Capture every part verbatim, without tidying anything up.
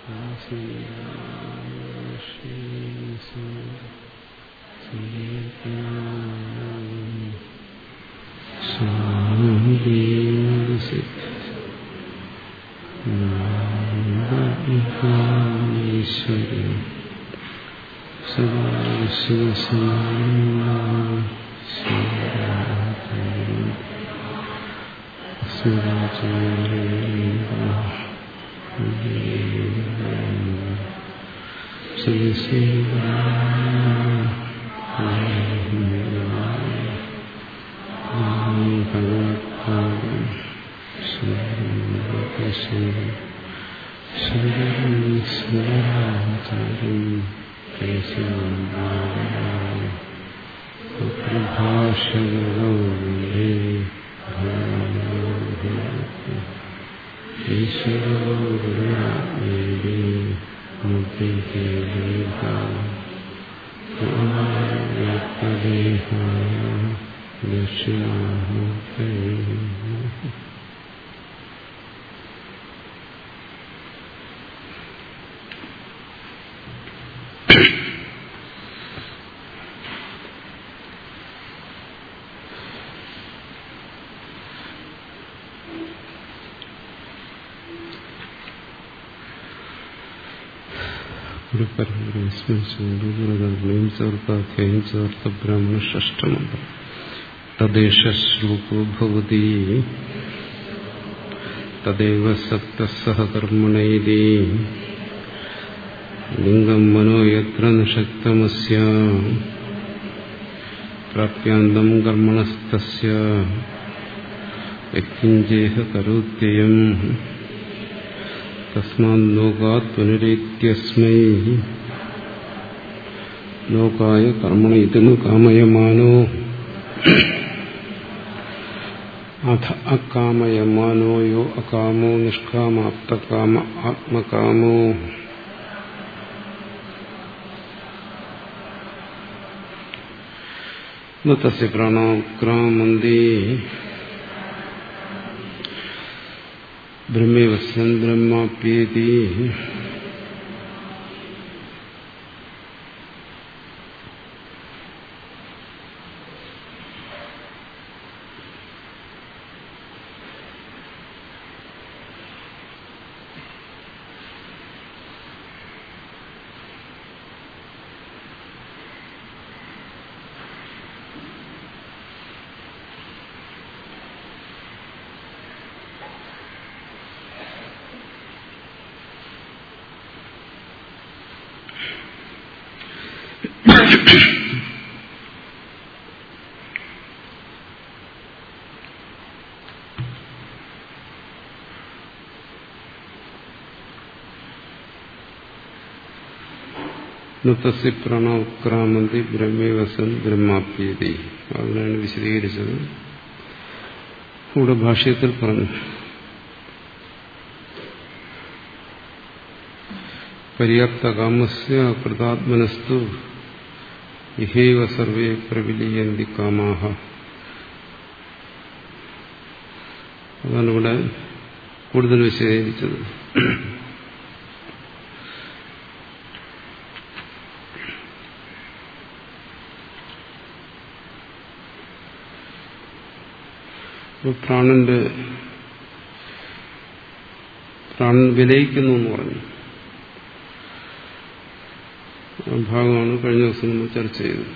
ചേർത്താധ്യായം ചേർത്ത ബ്രാഹ്മണ ഷഷ്ടമന്ത്രം തദ്ദേശ ശ്ലോകോ ഭവതി തദേവ സക്തഃ സഹ കർമ്മണൈതി ലിംഗം മനോ യത്ര നിഷക്തമസ്യ പ്രാപ്യാന്തം കർമ്മണസ്തസ്യ യത്കിഞ്ചേഹ കരോത്യയം തസ്മാത് ലോകാത് പുനരേത്യസ്മൈ ലോകായ കർമ്മണ ഇതനു കാമയമാനോ അഥ അകാമയമാനോ യോ അകാമോ നിഷ്കാമാപ്തകാമ ആത്മകാമോ ന തസ്യ പ്രാണോക്രാമന്തി ബ്രഹ്മേവസ്യൻ ബ്രഹ്മാപ്യേതി തസ്യ പ്രണോക്രാമന്തി ബ്രഹ്മേവസൻ ബ്രഹ്മാപ്യേതി. അതിനാണ് വിശദീകരിച്ചത്. ഇവിടെ ഭാഷ്യത്തിൽ പറഞ്ഞു പര്യാപ്തകാമസ്യ കൃതാത്മനസ്തു ഇഹൈവ സർവേ പ്രവിലീയന്തി കാമാഹ. അതാണ് ഇവിടെ കൂടുതൽ വിശദീകരിച്ചത്. പ്രാണന്റെ പ്രാണൻ വിലയിക്കുന്നു എന്ന് പറഞ്ഞു. ആ ഭാഗമാണ് കഴിഞ്ഞ ദിവസം നമ്മൾ ചർച്ച ചെയ്തത്.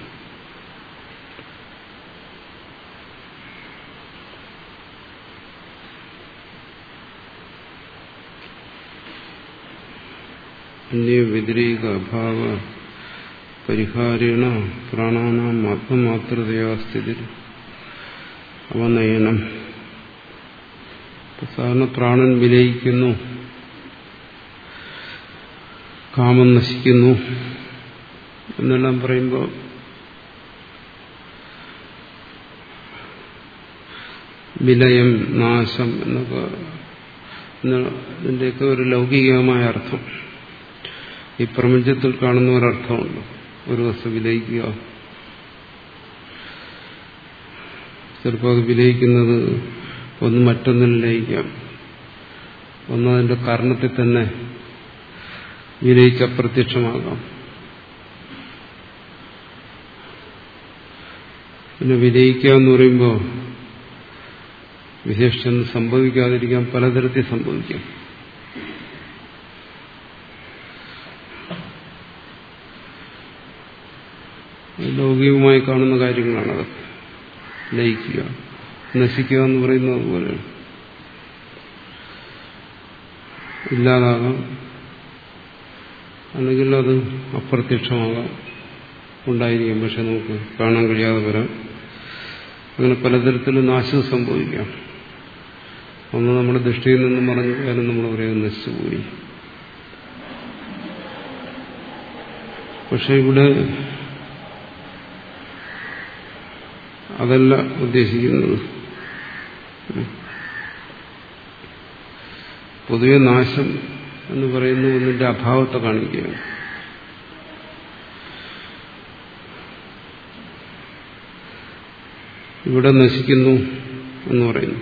അന്യ വ്യതിരേക അഭാവ പരിഹാരേണ പ്രാണാനാം ആത്മമാത്രതയാ സ്ഥിതി അവനയനം. സാധാരണ പ്രാണൻ വിലയിക്കുന്നു, കാമം നശിക്കുന്നു എന്നെല്ലാം പറയുമ്പോൾ വിലയം, നാശം എന്നൊക്കെ ഇതിൻ്റെയൊക്കെ ഒരു ലൗകികമായ അർത്ഥം ഈ പ്രപഞ്ചത്തിൽ കാണുന്ന ഒരർത്ഥമുണ്ട്. ഒരു വസ്തു വിലയിക്കുക, ചിലപ്പോൾ അത് വിലയിക്കുന്നത് ഒന്ന് മറ്റൊന്നിൽ ലയിക്കാം, ഒന്നതിൻ്റെ കാരണത്തിൽ തന്നെ വിലയിച്ച് അപ്രത്യക്ഷമാകാം. പിന്നെ വിലയിക്കുക എന്ന് പറയുമ്പോൾ വിശേഷം സംഭവിക്കാതിരിക്കാൻ പലതരത്തിൽ സംഭവിക്കാം. ലൗകികമായി കാണുന്ന കാര്യങ്ങളാണത്. ലയിക്കുക, നശിക്കുക എന്ന് പറയുന്നത് പോലെ ഇല്ലാതാകാം, അല്ലെങ്കിൽ അത് അപ്രത്യക്ഷമാകാം, ഉണ്ടായിരിക്കാം, പക്ഷെ നമുക്ക് കാണാൻ കഴിയാതെ വരാം. അങ്ങനെ പലതരത്തിലും നാശം സംഭവിക്കാം. ഒന്ന് നമ്മുടെ ദൃഷ്ടിയിൽ നിന്നും മറഞ്ഞു പോയാലും നമ്മൾ പറയുന്നത് നശിച്ചുപോയി. പക്ഷെ ഇവിടെ അതല്ല ഉദ്ദേശിക്കുന്നത്. പൊതുവെ നാശം എന്ന് പറയുന്നത് ഒന്നിന്റെ അഭാവത്തെ കാണിക്കുകയാണ്. ഇവിടെ നശിക്കുന്നു എന്ന് പറയുന്നു.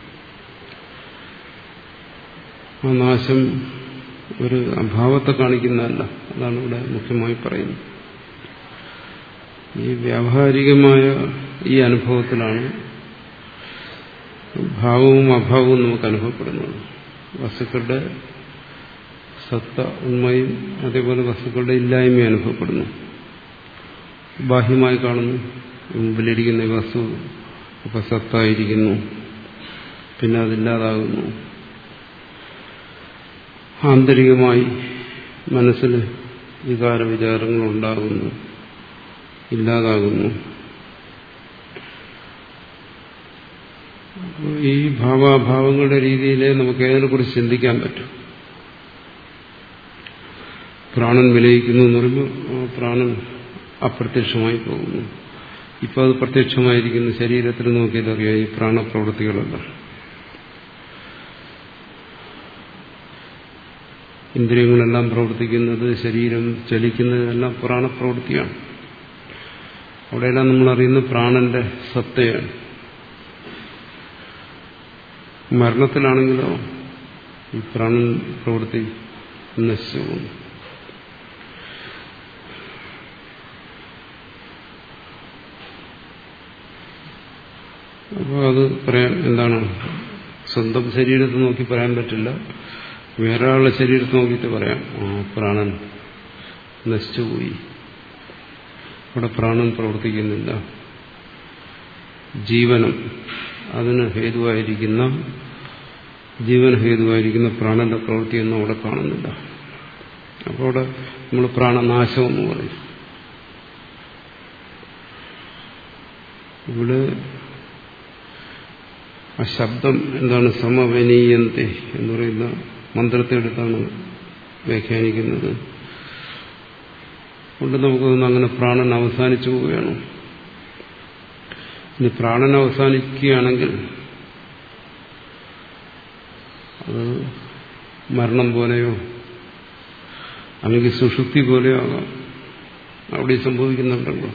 ആ നാശം ഒരു അഭാവത്തെ കാണിക്കുന്നതല്ല. അതാണ് ഇവിടെ മുഖ്യമായി പറയുന്നത്. ഈ വ്യാവഹാരികമായ ഈ അനുഭവത്തിലാണ് ഭാവവും അഭാവവും നമുക്ക് അനുഭവപ്പെടുന്നത്. വസ്തുക്കളുടെ സത്ത ഉണ്മയും അതേപോലെ വസ്തുക്കളുടെ ഇല്ലായ്മയും അനുഭവപ്പെടുന്നു. ബാഹ്യമായി കാണുന്നു, മുമ്പിലിരിക്കുന്ന ഈ വസ്തു ഇപ്പൊ സത്തായിരിക്കുന്നു, പിന്നെ അതില്ലാതാകുന്നു. ആന്തരികമായി മനസ്സിൽ വികാര വിചാരങ്ങൾ ഉണ്ടാകുന്നു, ഇല്ലാതാകുന്നു. ഈ ഭാവാഭാവങ്ങളുടെ രീതിയിലേ നമുക്ക് ഏതിനെക്കുറിച്ച് ചിന്തിക്കാൻ പറ്റും. പ്രാണൻ വിലയിക്കുന്നു എന്ന് പറയുമ്പോൾ പ്രാണൻ അപ്രത്യക്ഷമായി പോകുന്നു. ഇപ്പൊ അത് പ്രത്യക്ഷമായിരിക്കുന്നു. ശരീരത്തിൽ നോക്കിയതറിയാം ഈ പ്രാണപ്രവൃത്തികളല്ല. ഇന്ദ്രിയങ്ങളെല്ലാം പ്രവർത്തിക്കുന്നത്, ശരീരം ചലിക്കുന്നതെല്ലാം പ്രാണപ്രവൃത്തിയാണ്. അവിടെയെല്ലാം നമ്മൾ അറിയുന്ന പ്രാണന്റെ സത്തയാണ്. മരണത്തിലാണെങ്കിലോ ഈ പ്രാണൻ പ്രവൃത്തി നശിച്ചു പോകുന്നു. അപ്പോൾ അത് പറയാൻ എന്താണ്, സ്വന്തം ശരീരത്തെ നോക്കി പറയാൻ പറ്റില്ല. വേറൊരാളുടെ ശരീരത്തെ നോക്കിയിട്ട് പറയാം ആ പ്രാണൻ നശിച്ചുപോയി, അവിടെ പ്രാണൻ പ്രവർത്തിക്കുന്നില്ല. ജീവനം അതിന് ഹേതുവായിരിക്കുന്ന ജീവന ഹേതുവായിരിക്കുന്ന പ്രാണന്റെ പ്രവൃത്തിയൊന്നും അവിടെ കാണുന്നില്ല. അപ്പോൾ അവിടെ നമ്മൾ പ്രാണനാശം എന്ന് പറയും. ഇവിടെ ആ ശബ്ദം എന്താണ്, സമവനീയന്തെ എന്ന് പറയുന്ന മന്ത്രത്തെ എടുത്താണ് വ്യാഖ്യാനിക്കുന്നത്. കൊണ്ട് നമുക്ക് തോന്നുന്നു അങ്ങനെ പ്രാണൻ അവസാനിച്ചു പോവുകയാണ്. ഇനി പ്രാണൻ അവസാനിക്കുകയാണെങ്കിൽ അത് മരണം പോലെയോ അല്ലെങ്കിൽ സുഷുപ്തി പോലെയോ ആകാം. അവിടെ സംഭവിക്കുന്നുണ്ടല്ലോ.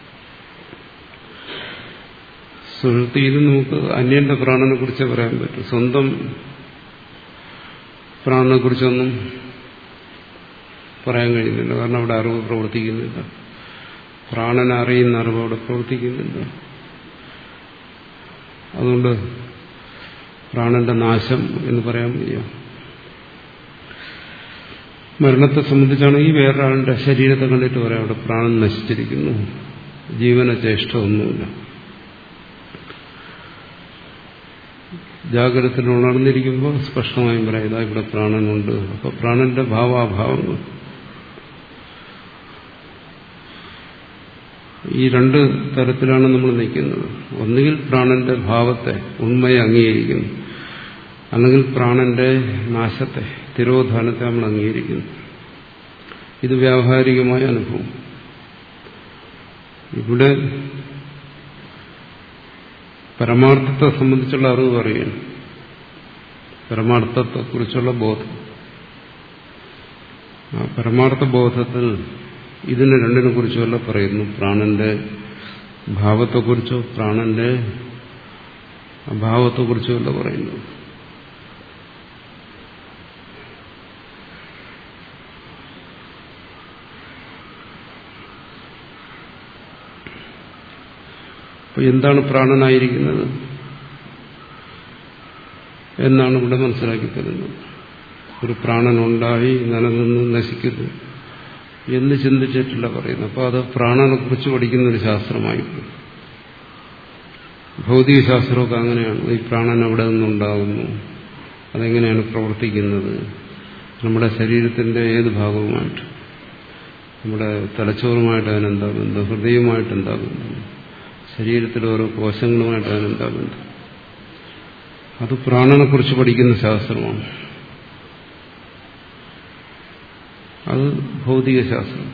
സുഷുപ്തിയിൽ നമുക്ക് അന്യന്റെ പ്രാണനെ കുറിച്ച് പറയാൻ പറ്റും. സ്വന്തം പ്രാണനെ കുറിച്ചൊന്നും പറയാൻ കഴിയുന്നില്ല. കാരണം അവിടെ അറിവ് പ്രവർത്തിക്കുന്നില്ല. പ്രാണനെ അറിയുന്ന അറിവ് അവിടെ പ്രവർത്തിക്കുന്നില്ല. അതുകൊണ്ട് പ്രാണന്റെ നാശം എന്ന് പറയാൻ വയ്യ. മരണത്തെ സംബന്ധിച്ചാണെങ്കിൽ വേറൊരാളുടെ ശരീരത്തെ കണ്ടിട്ട് പറയാം അവിടെ പ്രാണൻ നശിച്ചിരിക്കുന്നു, ജീവന ചേഷ്ട ഒന്നുമില്ല. ജാഗ്രതത്തിൽ ഉണർന്നിരിക്കുമ്പോൾ സ്പഷ്ടമായും പറയാം ഇതാ ഇവിടെ പ്രാണനുണ്ട്. അപ്പൊ പ്രാണന്റെ ഭാവാഭാവങ്ങൾ ഈ രണ്ട് തരത്തിലാണ് നമ്മൾ നിൽക്കുന്നത്. ഒന്നുകിൽ പ്രാണന്റെ ഭാവത്തെ, ഉണ്മയെ അംഗീകരിക്കുന്നു, അല്ലെങ്കിൽ പ്രാണന്റെ നാശത്തെ, തിരോധാനത്തെ നമ്മൾ അംഗീകരിക്കുന്നു. ഇത് വ്യാവഹാരികമായ അനുഭവം. ഇവിടെ പരമാർത്ഥത്തെ സംബന്ധിച്ചുള്ള അറിവ് പറയുകയാണ്. പരമാർത്ഥത്തെക്കുറിച്ചുള്ള ബോധം. ആ പരമാർത്ഥ ബോധത്തിൽ ഇതിന് രണ്ടിനെ കുറിച്ചുമല്ല പറയുന്നു. പ്രാണന്റെ ഭാവത്തെക്കുറിച്ചോ പ്രാണന്റെ അഭാവത്തെക്കുറിച്ചോ അല്ല പറയുന്നു. അപ്പോൾ എന്താണ് പ്രാണനായിരിക്കുന്നത് എന്നാണ് ഇവിടെ മനസ്സിലാക്കി തരുന്നത്. ഒരു പ്രാണനുണ്ടായി നിലനിന്ന് നശിക്കുന്നു എന്ന് ചിന്തിച്ചിട്ടില്ല പറയുന്നത്. അപ്പോൾ അത് പ്രാണനെ കുറിച്ച് പഠിക്കുന്ന ഒരു ശാസ്ത്രമായി. ഭൗതിക ശാസ്ത്രമൊക്കെ അങ്ങനെയാണ്. ഈ പ്രാണൻ എവിടെ നിന്നുണ്ടാകുന്നു, അതെങ്ങനെയാണ് പ്രവർത്തിക്കുന്നത്, നമ്മുടെ ശരീരത്തിന്റെ ഏത് ഭാഗവുമായിട്ട്, നമ്മുടെ തലച്ചോറുമായിട്ട് അതിനെന്താ ബന്ധം, ഹൃദയവുമായിട്ട് എന്താ ബന്ധം, ശരീരത്തിലെ ഓരോ കോശങ്ങളുമായിട്ട് അതിനെന്താ ബന്ധം, അത് പ്രാണനെ കുറിച്ച് പഠിക്കുന്ന ശാസ്ത്രമാണ്. അത് ഭൗതിക ശാസ്ത്രം.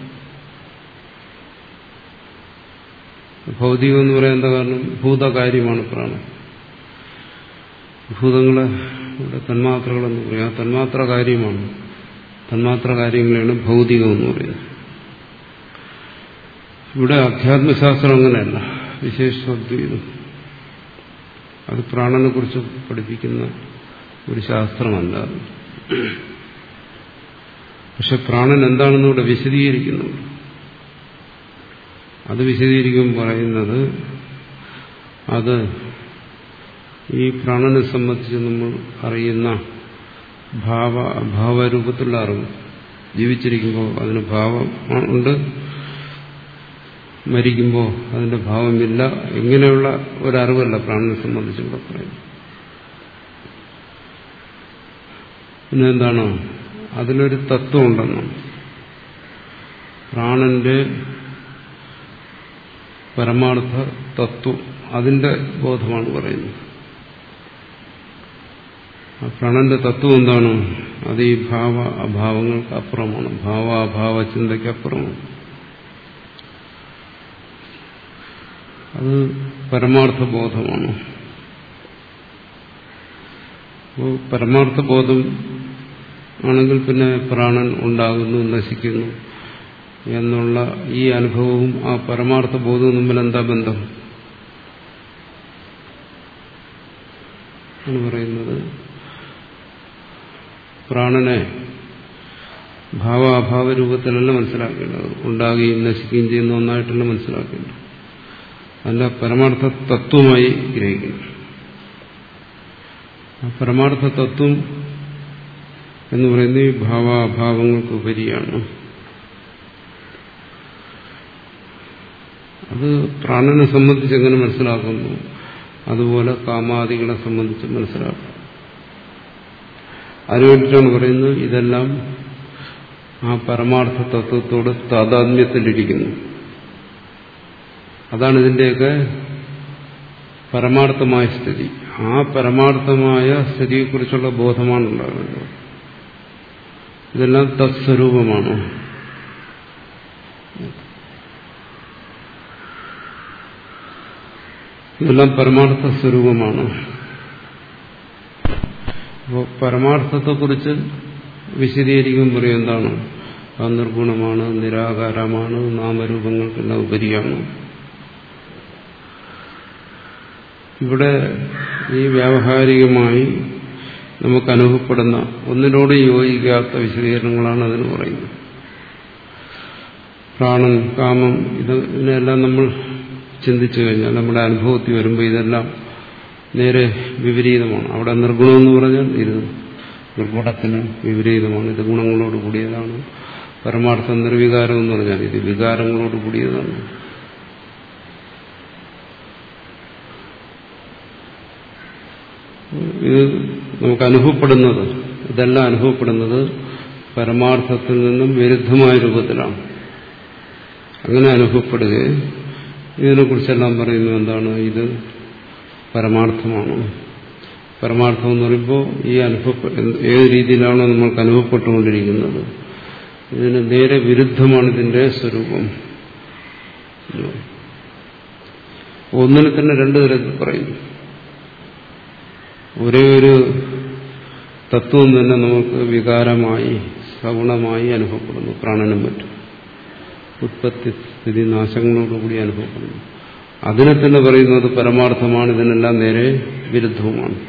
ഭൗതികം എന്ന് പറയാൻ എന്താ കാരണം? ഭൂതകാര്യമാണ് പ്രാണൻ. ഭൂതങ്ങളെ ഇവിടെ തന്മാത്രകളെന്ന് പറയാം. തന്മാത്ര കാര്യമാണ്. തന്മാത്ര കാര്യങ്ങളാണ് ഭൗതികം എന്ന് പറയുന്നത്. ഇവിടെ അധ്യാത്മശാസ്ത്രം അങ്ങനെയല്ല, വിശേഷാദ്വൈതം. അത് പ്രാണനെ കുറിച്ച് പഠിപ്പിക്കുന്ന ഒരു ശാസ്ത്രമല്ല. പക്ഷെ പ്രാണൻ എന്താണെന്ന് ഇവിടെ വിശദീകരിക്കുന്നുണ്ട്. അത് വിശദീകരിക്കുമ്പോൾ പറയുന്നത് അത് ഈ പ്രാണനെ സംബന്ധിച്ച് നമ്മൾ അറിയുന്ന ഭാവ അഭാവരൂപത്തിലുള്ള അറിവ്. ജീവിച്ചിരിക്കുമ്പോൾ അതിന് ഭാവം ഉണ്ട്, മരിക്കുമ്പോൾ അതിന്റെ ഭാവമില്ല. ഇങ്ങനെയുള്ള ഒരറിവല്ല പ്രാണനെ സംബന്ധിച്ച് ഇവിടെ പറയുന്നത്. പിന്നെ എന്താണ്? അതിലൊരു തത്വം ഉണ്ടെന്നാണ്. പ്രാണന്റെ പരമാർത്ഥ തത്വം, അതിന്റെ ബോധമാണ് പറയുന്നത്. ആ പ്രാണന്റെ തത്വം എന്താണ്? അത് ഈ ഭാവ അഭാവങ്ങൾക്ക് അപ്പുറമാണ്. ഭാവാഭാവ ചിന്തയ്ക്ക് അപ്പുറമാണ്. അത് പരമാർത്ഥ ബോധമാണ്. അപ്പോൾ പരമാർത്ഥ ബോധം ആണെങ്കിൽ പിന്നെ പ്രാണൻ ഉണ്ടാകുന്നു, നശിക്കുന്നു എന്നുള്ള ഈ അനുഭവവും ആ പരമാർത്ഥ ബോധവും തമ്മിൽ എന്താ ബന്ധം എന്ന് പറയുന്നത്? പ്രാണനെ ഭാവാഭാവ രൂപത്തിലല്ല മനസ്സിലാക്കേണ്ടത്, ഉണ്ടാകുകയും നശിക്കുകയും ചെയ്യുന്ന ഒന്നായിട്ടല്ല മനസ്സിലാക്കേണ്ടത്. അല്ല, പരമാർത്ഥ തത്വമായി ഗ്രഹിക്കുന്നു. ആ പരമാർത്ഥ തത്വം എന്ന് പറയുന്നത് ഈ ഭാവാഭാവങ്ങൾക്ക് ഉപരിയാണ്. അത് പ്രാണനെ സംബന്ധിച്ച് എങ്ങനെ മനസ്സിലാക്കുന്നു, അതുപോലെ കാമാദികളെ സംബന്ധിച്ച് മനസ്സിലാക്കും. അതിനുവേണ്ടിയിട്ടാണ് പറയുന്നത് ഇതെല്ലാം ആ പരമാർത്ഥ തത്വത്തോട് താതാത്മ്യത്തിലിരിക്കുന്നു. അതാണ് ഇതിന്റെയൊക്കെ പരമാർത്ഥമായ സ്ഥിതി. ആ പരമാർത്ഥമായ സ്ഥിതിയെക്കുറിച്ചുള്ള ബോധമാണ് ഉണ്ടാകുന്നത്. ഇതെല്ലാം തത്സ്വരൂപമാണ്. ഇതെല്ലാം പരമാർത്ഥ സ്വരൂപമാണ്. അപ്പോൾ പരമാർത്ഥത്തെക്കുറിച്ച് വിശദീകരിക്കുമ്പോൾ പറയും എന്താണ്? അത് നിർഗുണമാണ്, നിരാകാരമാണ്, നാമരൂപങ്ങൾക്കെല്ലാം ഉപരിയാണ്. ഇവിടെ ഈ വ്യാവഹാരികമായി നമുക്ക് അനുഭവപ്പെടുന്ന ഒന്നിനോട് യോജിക്കാത്ത വിശദീകരണങ്ങളാണ് അതിന് പറയുന്നത്. പ്രാണൻ, കാമം, ഇതിനെല്ലാം നമ്മൾ ചിന്തിച്ചു കഴിഞ്ഞാൽ നമ്മുടെ അനുഭവത്തിൽ വരുമ്പോൾ ഇതെല്ലാം നേരെ വിപരീതമാണ്. അവിടെ നിർഗുണമെന്ന് പറഞ്ഞാൽ ഇത് നിർഗുണത്തിന് വിപരീതമാണ്, ഇത് ഗുണങ്ങളോട് കൂടിയതാണ്. പരമാർത്ഥ നിർവികാരം എന്ന് പറഞ്ഞാൽ ഇത് വികാരങ്ങളോട് കൂടിയതാണ്. ഇത് നമുക്ക് അനുഭവപ്പെടുന്നത്, ഇതെല്ലാം അനുഭവപ്പെടുന്നത് പരമാർത്ഥത്തിൽ നിന്നും വിരുദ്ധമായ രൂപത്തിലാണ്. അങ്ങനെ അനുഭവപ്പെടുകയും ഇതിനെക്കുറിച്ചെല്ലാം പറയുന്നത് എന്താണ്? ഇത് പരമാർത്ഥമാണ്. പരമാർത്ഥം എന്ന് പറയുമ്പോൾ ഈ അനുഭവ ഏത് രീതിയിലാണോ നമ്മൾക്ക് അനുഭവപ്പെട്ടുകൊണ്ടിരിക്കുന്നത് ഇതിന് നേരെ വിരുദ്ധമാണ് ഇതിന്റെ സ്വരൂപം. ഒന്നിനെ തന്നെ രണ്ടു തരത്തിൽ പറയുന്നു. ഒരേ ഒരു തത്വം തന്നെ നമുക്ക് വികാരമായി സഗുണമായി അനുഭവപ്പെടുന്നു. പ്രാണനും മറ്റും ഉത്പത്തി സ്ഥിതി നാശങ്ങളോടുകൂടി അനുഭവപ്പെടുന്നു. അതിനെ തന്നെ പറയുന്നത് പരമാർത്ഥമാണ്. ഇതിനെല്ലാം നേരെ വിരുദ്ധവുമാണ്.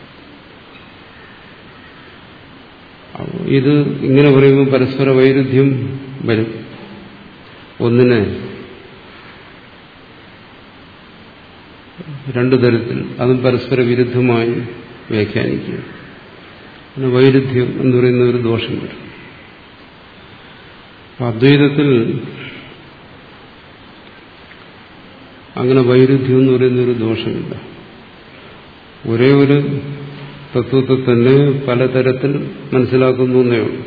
ഇത് ഇങ്ങനെ പറയുമ്പോൾ പരസ്പര വൈരുദ്ധ്യം വരും. ഒന്നിനെ രണ്ടു തരത്തിൽ, അതും പരസ്പര വിരുദ്ധമായി വ്യാഖ്യാനിക്കുക. പിന്നെ വൈരുദ്ധ്യം എന്ന് പറയുന്ന ഒരു ദോഷം വരും. അദ്വൈതത്തിൽ അങ്ങനെ വൈരുദ്ധ്യം എന്ന് പറയുന്നൊരു ദോഷമില്ല. ഒരേ ഒരു തത്വത്തെ തന്നെ പലതരത്തിൽ മനസ്സിലാക്കുന്നു എന്നേ ഉള്ളൂ.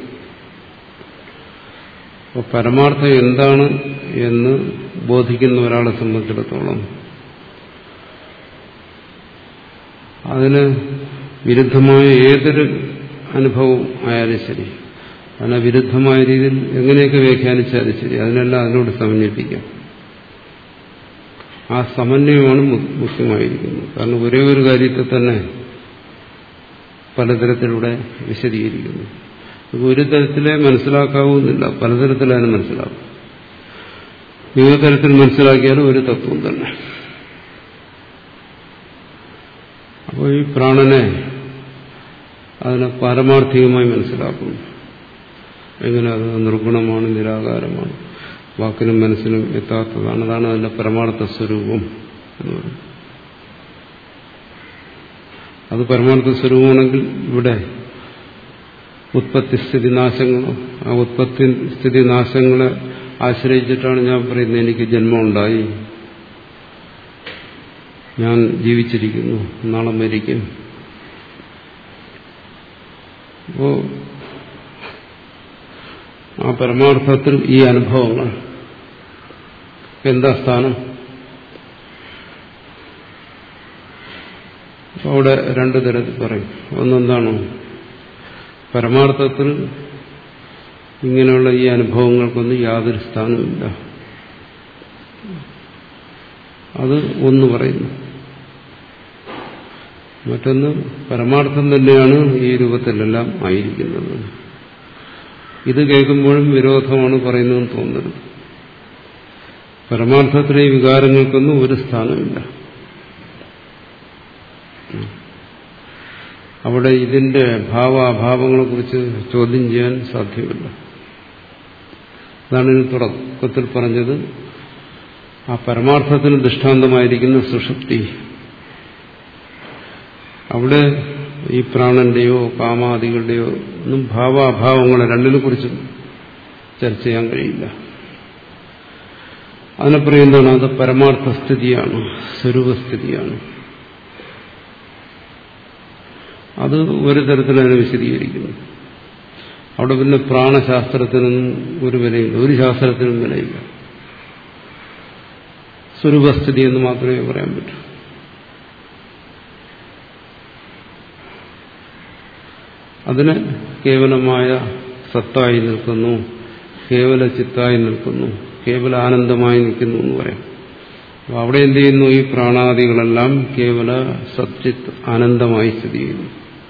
അപ്പോൾ പരമാർത്ഥം എന്താണ് എന്ന് ബോധിക്കുന്ന ഒരാളെ സംബന്ധിച്ചിടത്തോളം അതിന് വിരുദ്ധമായ ഏതൊരു അനുഭവം ആയാലും ശരി, അതിനെ വിരുദ്ധമായ രീതിയിൽ എങ്ങനെയൊക്കെ വ്യാഖ്യാനിച്ചാലും ശരി, അതിനെല്ലാം അതിനോട് സമന്വയിപ്പിക്കാം. ആ സമന്വയമാണ് മുഖ്യമായിരിക്കുന്നത്. കാരണം ഒരേ ഒരു കാര്യത്തെ തന്നെ പലതരത്തിലൂടെ വിശദീകരിക്കുന്നു. ഒരു തരത്തിലേ മനസ്സിലാക്കാവുന്നില്ല, പലതരത്തിലാണ് മനസ്സിലാക്കും. വിവിധ തരത്തിൽ മനസ്സിലാക്കിയാലും ഒരു തത്വം തന്നെ. അപ്പോൾ ഈ പ്രാണനെ അതിനെ പാരമാർത്ഥികമായി മനസ്സിലാക്കുന്നു. എങ്ങനെ? അത് നിർഗുണമാണ്, നിരാകാരമാണ്, വാക്കിനും മനസ്സിനും എത്താത്തതാണ്. അതാണ് അതിന്റെ പരമാർത്ഥ സ്വരൂപം എന്ന് പറയുന്നത്. അത് പരമാർത്ഥ സ്വരൂപമാണെങ്കിൽ ഇവിടെ ഉത്പത്തി സ്ഥിതി നാശങ്ങളോ, ആ ഉത്പത്തി സ്ഥിതി നാശങ്ങളെ ആശ്രയിച്ചിട്ടാണ് ഞാൻ പറയുന്നത് എനിക്ക് ജന്മമുണ്ടായി, ഞാൻ ജീവിച്ചിരിക്കുന്നു, നാളെ മരിക്കും. അപ്പോ ആ പരമാർത്ഥത്തിൽ ഈ അനുഭവങ്ങൾ എന്താ സ്ഥാനം? അവിടെ രണ്ടു തരത്തിൽ പറയും. ഒന്നെന്താണ്? പരമാർത്ഥത്തിൽ ഇങ്ങനെയുള്ള ഈ അനുഭവങ്ങൾക്കൊന്നും യാതൊരു സ്ഥാനവുമില്ല. അത് ഒന്ന് പറയുന്നു. മറ്റൊന്ന്, പരമാർത്ഥം തന്നെയാണ് ഈ രൂപത്തിലെല്ലാം ആയിരിക്കുന്നത്. ഇത് കേൾക്കുമ്പോഴും വിരോധമാണ് പറയുന്നതെന്ന് തോന്നരുത്. പരമാർത്ഥത്തിലെ ഈ വികാരങ്ങൾക്കൊന്നും ഒരു സ്ഥാനമില്ല. അവിടെ ഇതിന്റെ ഭാവാഭാവങ്ങളെക്കുറിച്ച് ചോദ്യം ചെയ്യാൻ സാധ്യമല്ല. അതാണ് ഇതിന് തുടക്കത്തിൽ പറഞ്ഞത്. ആ പരമാർത്ഥത്തിന് ദൃഷ്ടാന്തമായിരിക്കുന്ന സുഷുപ്തി, അവിടെ ഈ പ്രാണന്റെയോ കാമാദികളുടെയോ ഒന്നും ഭാവാഭാവങ്ങളെ രണ്ടിനെ കുറിച്ചും ചർച്ച ചെയ്യാൻ കഴിയില്ല. അതിനെ പറയുന്നതാണ് അത് പരമാർത്ഥസ്ഥിതിയാണ്, സ്വരൂപസ്ഥിതിയാണ്. അത് ഒരു തരത്തിൽ അതിനെ വിശദീകരിക്കുന്നു. അവിടെ പിന്നെ പ്രാണശാസ്ത്രത്തിനൊന്നും ഒരു വിലയില്ല, ഒരു ശാസ്ത്രത്തിനും വിലയില്ല. സ്വരൂപസ്ഥിതി എന്ന് മാത്രമേ പറയാൻ പറ്റൂ. അതിന് കേവലമായ സത്തായി നിൽക്കുന്നു, കേവല ചിത്തായി നിൽക്കുന്നു, കേവല ആനന്ദമായി നിൽക്കുന്നു എന്ന് പറയാം. അപ്പോൾ അവിടെ എന്ത് ചെയ്യുന്നു? ഈ പ്രാണാദികളെല്ലാം കേവല സച്ചിത് ആനന്ദമായി സ്ഥിതി ചെയ്യുന്നു.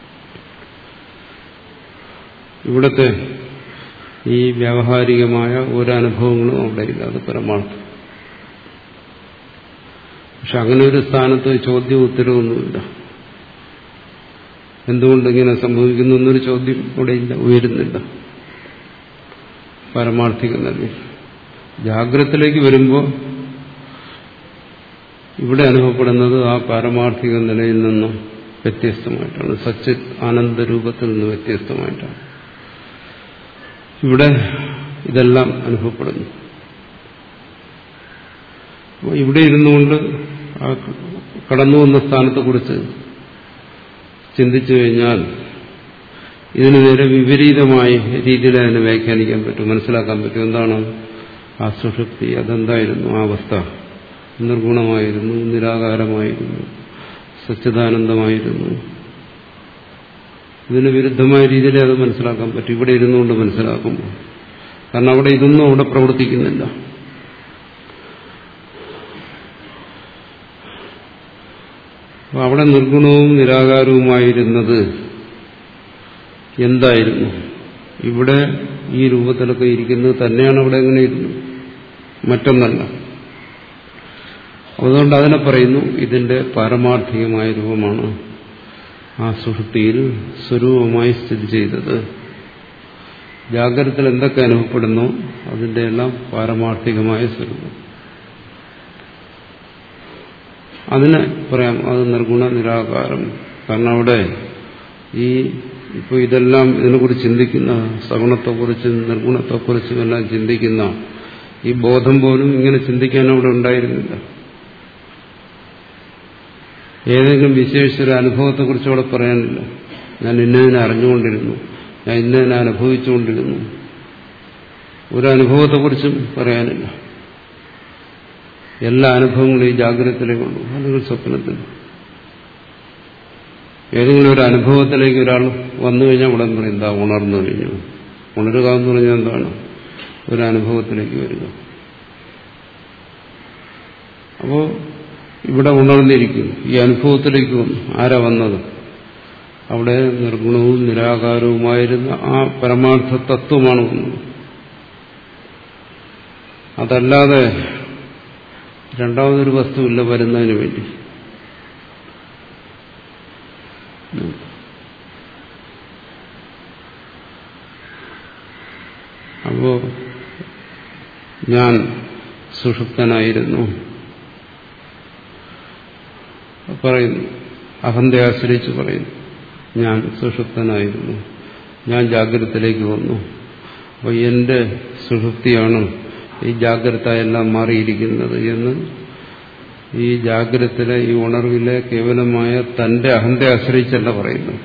ഇവിടുത്തെ ഈ വ്യാവഹാരികമായ ഒരനുഭവങ്ങളും അവിടെ ഇല്ല. അത് പരമാർത്ഥം. പക്ഷെ അങ്ങനെ ഒരു സ്ഥാനത്ത് ചോദ്യവും ഉത്തരവൊന്നുമില്ല. എന്തുകൊണ്ടിങ്ങനെ സംഭവിക്കുന്നു എന്നൊരു ചോദ്യം അവിടെ ഇല്ല, ഉയരുന്നില്ല. പാരമാർത്ഥിക നിലയിൽ ജാഗ്രതത്തിലേക്ക് വരുമ്പോൾ ഇവിടെ അനുഭവപ്പെടുന്നത് ആ പാരമാർത്ഥിക നിലയിൽ നിന്നും വ്യത്യസ്തമായിട്ടാണ്, സച്ചിത് ആനന്ദരൂപത്തിൽ നിന്ന് വ്യത്യസ്തമായിട്ടാണ് ഇവിടെ ഇതെല്ലാം അനുഭവപ്പെടുന്നു. ഇവിടെ ഇരുന്നുകൊണ്ട് ആ കടന്നു വന്ന സ്ഥാനത്തെക്കുറിച്ച് ചിന്തിച്ചു കഴിഞ്ഞാൽ ഇതിന് നേരെ വിപരീതമായ രീതിയിൽ അതിനെ വ്യാഖ്യാനിക്കാൻ പറ്റും, മനസ്സിലാക്കാൻ പറ്റും. എന്താണ് ആ സുഷുപ്തി? അതെന്തായിരുന്നു ആ അവസ്ഥ? നിർഗുണമായിരുന്നു, നിരാകാരമായിരുന്നു, സച്ചിദാനന്ദമായിരുന്നു. ഇതിന് വിരുദ്ധമായ രീതിയിൽ അത് മനസ്സിലാക്കാൻ പറ്റും ഇവിടെ ഇരുന്നുകൊണ്ട് മനസ്സിലാക്കുമ്പോൾ. കാരണം അവിടെ ഇതൊന്നും അവിടെ പ്രവർത്തിക്കുന്നില്ല. അവിടെ നിർഗുണവും നിരാകാരവുമായിരുന്നത് എന്തായിരുന്നു? ഇവിടെ ഈ രൂപത്തിലൊക്കെ ഇരിക്കുന്നത് തന്നെയാണ് അവിടെ എങ്ങനെ ഇരുന്നു, മറ്റൊന്നല്ല. അതുകൊണ്ട് അതിനെ പറയുന്നു ഇതിന്റെ പാരമാർത്ഥികമായ രൂപമാണ് ആ സുഷുപ്തിയിൽ സ്വരൂപമായി സ്ഥിതി ചെയ്തത്. ജാഗ്രതത്തിൽ എന്തൊക്കെ അനുഭവപ്പെടുന്നു അതിന്റെ എല്ലാം പാരമാർത്ഥികമായ സ്വരൂപം. അതിനെ പറയാം അത് നിർഗുണ നിരാകാരം. കാരണം അവിടെ ഈ ഇപ്പോൾ ഇതെല്ലാം ഇതിനെക്കുറിച്ച് ചിന്തിക്കുന്ന സഗുണത്തെക്കുറിച്ചും നിർഗുണത്തെക്കുറിച്ചും എല്ലാം ചിന്തിക്കുന്ന ഈ ബോധം പോലും ഇങ്ങനെ ചിന്തിക്കാൻ അവിടെ ഉണ്ടായിരുന്നില്ല. ഏതെങ്കിലും വിശേഷിച്ചൊരു അനുഭവത്തെക്കുറിച്ച് അവിടെ പറയാനില്ല. ഞാൻ ഇന്നതിനെ അറിഞ്ഞുകൊണ്ടിരുന്നു, ഞാൻ ഇന്നതിനെ അനുഭവിച്ചുകൊണ്ടിരുന്നു, ഒരു അനുഭവത്തെക്കുറിച്ചും പറയാനില്ല. എല്ലാ അനുഭവങ്ങളും ഈ ജാഗ്രതത്തിലേക്കുള്ളൂ, അല്ലെങ്കിൽ സ്വപ്നത്തിൽ. ഏതെങ്കിലും ഒരു അനുഭവത്തിലേക്ക് ഒരാൾ വന്നു കഴിഞ്ഞാൽ ഉടൻ പറയും എന്താ ഉണർന്നു കഴിഞ്ഞു. ഉണരുക എന്ന് പറഞ്ഞാൽ എന്താണ്? ഒരു അനുഭവത്തിലേക്ക് വരിക. അപ്പോ ഇവിടെ ഉണർന്നിരിക്കും, ഈ അനുഭവത്തിലേക്ക് വന്നു. ആരാ വന്നത്? അവിടെ നിർഗുണവും നിരാകാരവുമായിരുന്ന ആ പരമാർത്ഥ തത്വമാണ് വന്നത്. അതല്ലാതെ രണ്ടാമതൊരു വസ്തുവില്ല വരുന്നതിന് വേണ്ടി. അപ്പോ ഞാൻ സുഷുപ്തനായിരുന്നു പറയുന്നു, അഹന്തയെ ആശ്രയിച്ച് പറയുന്നു. ഞാൻ സുഷുപ്തനായിരുന്നു, ഞാൻ ജാഗ്രതത്തിലേക്ക് വന്നു. അപ്പോൾ എന്റെ സുഷുപ്തിയാണ് ഈ ജാഗ്രത എല്ലാം മാറിയിരിക്കുന്നത് എന്ന് ഈ ജാഗ്രതത്തിലെ ഈ ഉണർവിലെ കേവലമായ തന്റെ അഹന്തയെ ആശ്രയിച്ചല്ല പറയുന്നു.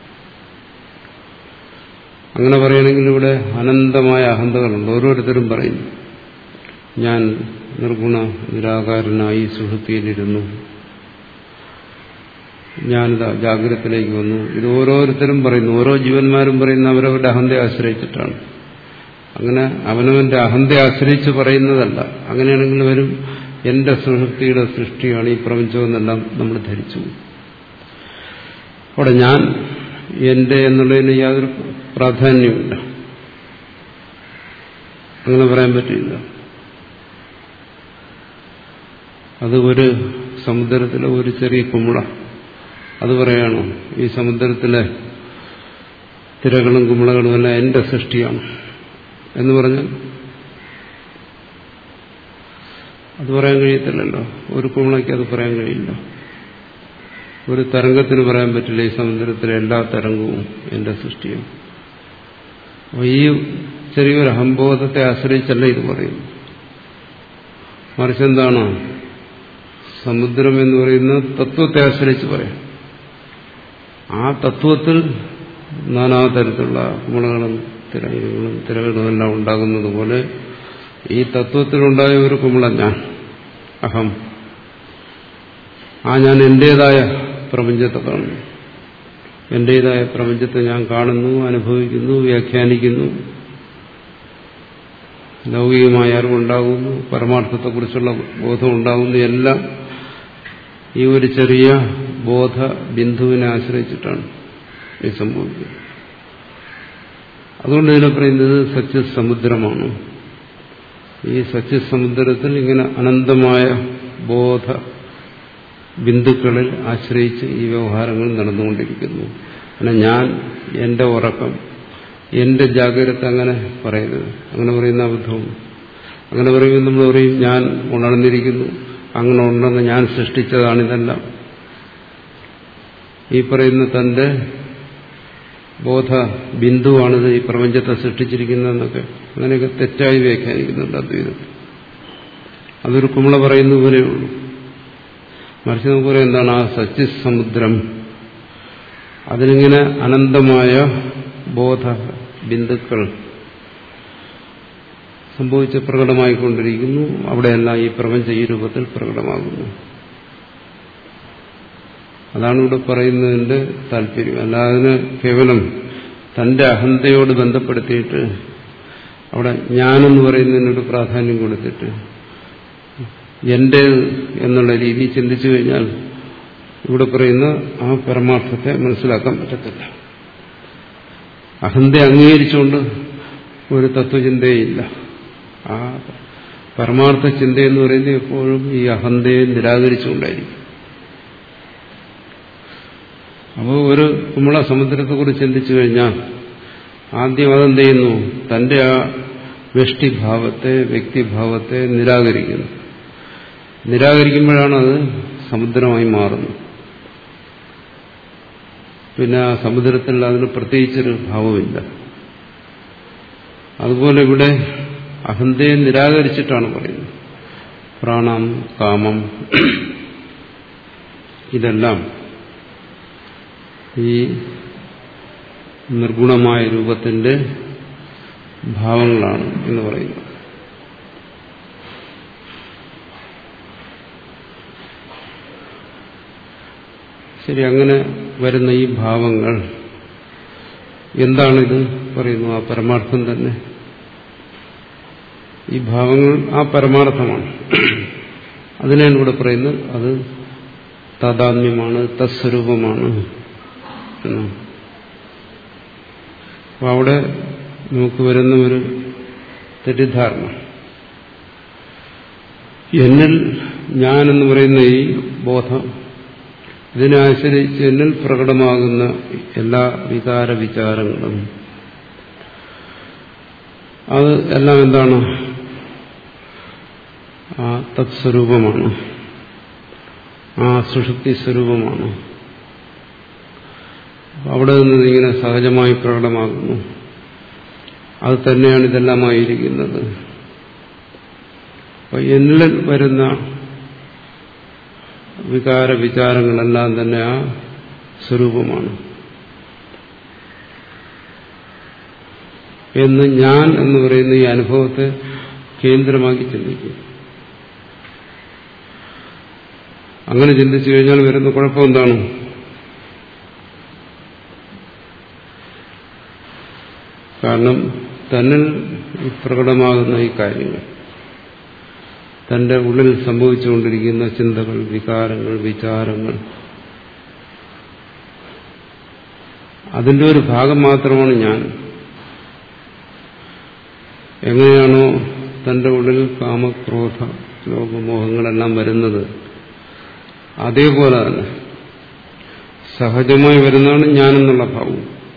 അങ്ങനെ പറയുകയാണെങ്കിൽ ഇവിടെ അനന്തമായ അഹന്തകളുണ്ട്. ഓരോരുത്തരും പറയുന്നു ഞാൻ നിർഗുണ നിരാകാരനായി സുഷുപ്തിയിലിരുന്നു, ഞാനിതാ ജാഗ്രതത്തിലേക്ക് വന്നു. ഇത് ഓരോരുത്തരും പറയുന്നു, ഓരോ ജീവന്മാരും പറയുന്ന അവരവരുടെ അഹന്തയെ ആശ്രയിച്ചിട്ടാണ്. അങ്ങനെ അവനവന്റെ അഹന്തയെ ആശ്രയിച്ച് പറയുന്നതല്ല. അങ്ങനെയാണെങ്കിൽ വരും എന്റെ സുഷുപ്തിയുടെ സൃഷ്ടിയാണ് ഈ പ്രപഞ്ചമെന്നെല്ലാം നമ്മൾ ധരിച്ചു. അവിടെ ഞാൻ എന്റെ എന്നുള്ളതിന് യാതൊരു പ്രാധാന്യമില്ല. അങ്ങനെ പറയാൻ പറ്റില്ല. അത് ഒരു സമുദ്രത്തിലെ ഒരു ചെറിയ കുമിള, അത് പറയണോ ഈ സമുദ്രത്തിലെ തിരകളും കുമിളകളും എല്ലാം എന്റെ സൃഷ്ടിയാണ് എന്ന് പറഞ്ഞാൽ അത് പറയാൻ കഴിയത്തില്ലല്ലോ. ഒരു കുമിളയ്ക്ക് അത് പറയാൻ കഴിയില്ല. ഒരു തരംഗത്തിന് പറയാൻ പറ്റില്ല ഈ സമുദ്രത്തിലെ എല്ലാ തരംഗവും എന്റെ സൃഷ്ടിയാണ്. അപ്പോൾ ഈ ചെറിയൊരു അഹംബോധത്തെ ആശ്രയിച്ചല്ല ഇത് പറയുന്നു. മറിച്ച് എന്താണ്? സമുദ്രം എന്ന് പറയുന്ന തത്വത്തെ ആശ്രയിച്ച് പറയാം. ആ തത്വത്തിൽ നാനാതരത്തിലുള്ള കുമിളകളും തിരകളും തിരകളും എല്ലാം ഉണ്ടാകുന്നത് പോലെ ഈ തത്വത്തിലുണ്ടായ ഒരു കുമിള ഞാൻ, അഹം. ആ ഞാൻ എന്റേതായ പ്രപഞ്ചത്തെ കാണുന്നു, എന്റേതായ പ്രപഞ്ചത്തെ ഞാൻ കാണുന്നു, അനുഭവിക്കുന്നു, വ്യാഖ്യാനിക്കുന്നു. ലൗകികമായ അറിവുണ്ടാകുന്നു, പരമാർത്ഥത്തെക്കുറിച്ചുള്ള ബോധം ഉണ്ടാകുന്നു. എല്ലാം ഈ ഒരു ചെറിയ ബോധ ബിന്ദുവിനെ ആശ്രയിച്ചിട്ടാണ് ഈ സംഭവിക്കുന്നത്. അതുകൊണ്ട് ഇതിനെ പറയുന്നത് സച്ചിസമുദ്രമാണ്. ഈ സച്ചിസമുദ്രത്തിൽ ഇങ്ങനെ അനന്തമായ ബോധ ബിന്ദുക്കളിൽ ആശ്രയിച്ച് ഈ വ്യവഹാരങ്ങൾ നടന്നുകൊണ്ടിരിക്കുന്നു. അങ്ങനെ ഞാൻ, എന്റെ ഉറക്കം, എന്റെ ജാഗ്രത അങ്ങനെ പറയരുത്. അങ്ങനെ പറയുന്ന അബദ്ധവും. അങ്ങനെ പറയുമ്പോൾ നമ്മൾ പറയും ഞാൻ ഉണർന്നിരിക്കുന്നു, അങ്ങനെ ഉണർന്ന് ഞാൻ സൃഷ്ടിച്ചതാണിതെല്ലാം. ഈ പറയുന്ന തന്റെ ബോധ ബിന്ദുവാണിത് ഈ പ്രപഞ്ചത്തെ സൃഷ്ടിച്ചിരിക്കുന്നതെന്നൊക്കെ അങ്ങനെയൊക്കെ തെറ്റായി വ്യാഖ്യാനിക്കുന്നുണ്ട് അദ്വൈതത്തിൽ. അതൊരു കുമിള പറയുന്ന പോലെയുള്ളൂ. മറിച്ച് നമുക്ക് പറയാം എന്താണ് ആ സച്ചിസമുദ്രം, അതിനിങ്ങനെ അനന്തമായ ബോധ ബിന്ദുക്കൾ സംഭവിച്ച് പ്രകടമായിക്കൊണ്ടിരിക്കുന്നു. അവിടെയെല്ലാം ഈ പ്രപഞ്ചം ഈ രൂപത്തിൽ പ്രകടമാകുന്നു. അതാണ് ഇവിടെ പറയുന്നതിന്റെ താല്പര്യം. അല്ല അതിന് കേവലം തന്റെ അഹന്തയോട് ബന്ധപ്പെടുത്തിയിട്ട് അവിടെ ഞാനെന്ന് പറയുന്നതിനൊരു പ്രാധാന്യം കൊടുത്തിട്ട് എന്റെ എന്നുള്ള രീതി ചിന്തിച്ചു കഴിഞ്ഞാൽ ഇവിടെ പറയുന്ന ആ പരമാർത്ഥത്തെ മനസ്സിലാക്കാൻ പറ്റത്തില്ല. അഹന്തയെ അംഗീകരിച്ചുകൊണ്ട് ഒരു തത്വചിന്തയില്ല. ആ പരമാർത്ഥ ചിന്തയെന്ന് പറയുന്നത് എപ്പോഴും ഈ അഹന്തയെ നിരാകരിച്ചുകൊണ്ടായിരിക്കും. അപ്പോൾ ഒരു കുമിള സമുദ്രത്തെക്കുറിച്ച് ചിന്തിച്ചു കഴിഞ്ഞാൽ ആദ്യം അതെന്ത് ചെയ്യുന്നു? തന്റെ ആ വ്യഷ്ടിഭാവത്തെ, വ്യക്തിഭാവത്തെ നിരാകരിക്കുന്നു. നിരാകരിക്കുമ്പോഴാണ് അത് സമുദ്രമായി മാറുന്നു. പിന്നെ ആ സമുദ്രത്തിൽ അതിന് പ്രത്യേകിച്ചൊരു ഭാവമില്ല. അതുപോലെ ഇവിടെ അഹന്തയെ നിരാകരിച്ചിട്ടാണ് പറയുന്നത്. പ്രാണം, കാമം, ഇതെല്ലാം ഈ നിർഗുണമായ രൂപത്തിന്റെ ഭാവങ്ങളാണ് എന്ന് പറയുന്നത്. ശരി, അങ്ങനെ വരുന്ന ഈ ഭാവങ്ങൾ എന്താണിത് പറയുന്നു? ആ പരമാർത്ഥം തന്നെ. ഈ ഭാവങ്ങൾ ആ പരമാർത്ഥമാണ്. അതിനാണ് ഇവിടെ പറയുന്നത്. അത് താദാത്മ്യമാണ്, തത്സ്വരൂപമാണ് എന്നാണ്. അപ്പൊ അവിടെ നമുക്ക് വരുന്ന ഒരു തെറ്റിദ്ധാരണ, എന്നിൽ ഞാനെന്ന് പറയുന്ന ഈ ബോധം, ഇതിനെ ആശ്രയിച്ച് എന്നിൽ പ്രകടമാകുന്ന എല്ലാ വികാര വിചാരങ്ങളും അത് എല്ലാം എന്താണ്? ആ തത്സ്വരൂപമാണ്, ആ സുഷുപ്തി സ്വരൂപമാണ്. അവിടെ നിന്ന് ഇങ്ങനെ സഹജമായി പ്രകടമാകുന്നു. അത് തന്നെയാണ് ഇതെല്ലാമായിരിക്കുന്നത്. അപ്പൊ എന്നിൽ വരുന്ന വികാര വിചാരങ്ങളെല്ലാം തന്നെ ആ സ്വരൂപമാണ് എന്ന് ഞാൻ എന്ന് പറയുന്ന ഈ അനുഭവത്തെ കേന്ദ്രമാക്കി ചിന്തിക്കും. അങ്ങനെ ചിന്തിച്ചു കഴിഞ്ഞാൽ വരുന്ന കുഴപ്പം എന്താണ്? കാരണം തന്നിൽ പ്രകടമാകുന്ന ഈ കാര്യങ്ങൾ, തന്റെ ഉള്ളിൽ സംഭവിച്ചുകൊണ്ടിരിക്കുന്ന ചിന്തകൾ, വികാരങ്ങൾ, വിചാരങ്ങൾ, അതിന്റെ ഒരു ഭാഗം മാത്രമാണ് ഞാൻ. എങ്ങനെയാണോ തന്റെ ഉള്ളിൽ കാമക്രോധ ലോകമോഹങ്ങളെല്ലാം വരുന്നത്, അതേപോലെ തന്നെ സഹജമായി വരുന്നതാണ് ഞാനെന്നുള്ള ഭാവം.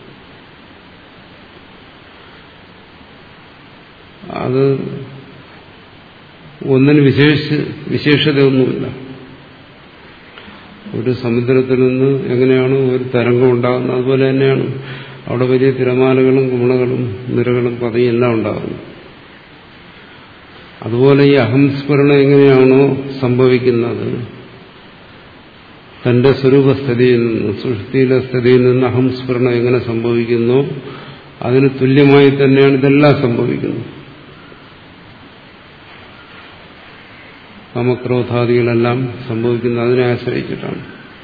അത് ഒന്നിന് വിശേഷ വിശേഷതയൊന്നുമില്ല. ഒരു സമുദ്രത്തിൽ നിന്ന് എങ്ങനെയാണോ ഒരു തരംഗം ഉണ്ടാകുന്നത്, അതുപോലെ തന്നെയാണ് അവിടെ വലിയ തിരമാലകളും കുമളകളും നിരകളും പതയും എല്ലാം ഉണ്ടാകുന്നു. അതുപോലെ ഈ അഹംസ്മരണം എങ്ങനെയാണോ സംഭവിക്കുന്നത്, തന്റെ സ്വരൂപസ്ഥിതിയിൽ നിന്ന്, സുഷുപ്തിയിലെ സ്ഥിതിയിൽ നിന്ന് അഹംസ്മരണം എങ്ങനെ സംഭവിക്കുന്നു, അതിന് തുല്യമായി തന്നെയാണ് ഇതെല്ലാം സംഭവിക്കുന്നത്. കാമക്രോധാദികളെല്ലാം സംഭവിക്കുന്നത് അതിനെ ആശ്രയിച്ചിട്ടാണ്.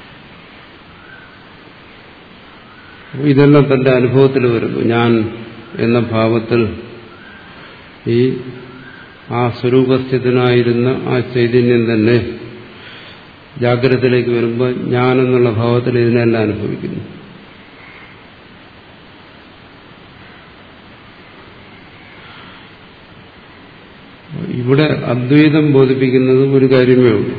ഇതെല്ലാം തന്റെ അനുഭവത്തിൽ വരുന്നു. ഞാൻ എന്ന ഭാവത്തിൽ ഈ ആ സ്വരൂപസ്ഥിതനായിരുന്ന ആ ചൈതന്യം തന്നെ ജാഗ്രതയിലേക്ക് വരുമ്പോൾ ഞാനെന്നുള്ള ഭാവത്തിൽ ഇതിനെല്ലാം അനുഭവിക്കുന്നു. ഇവിടെ അദ്വൈതം ബോധിപ്പിക്കുന്നത് ഒരു കാര്യമേ ഉള്ളൂ.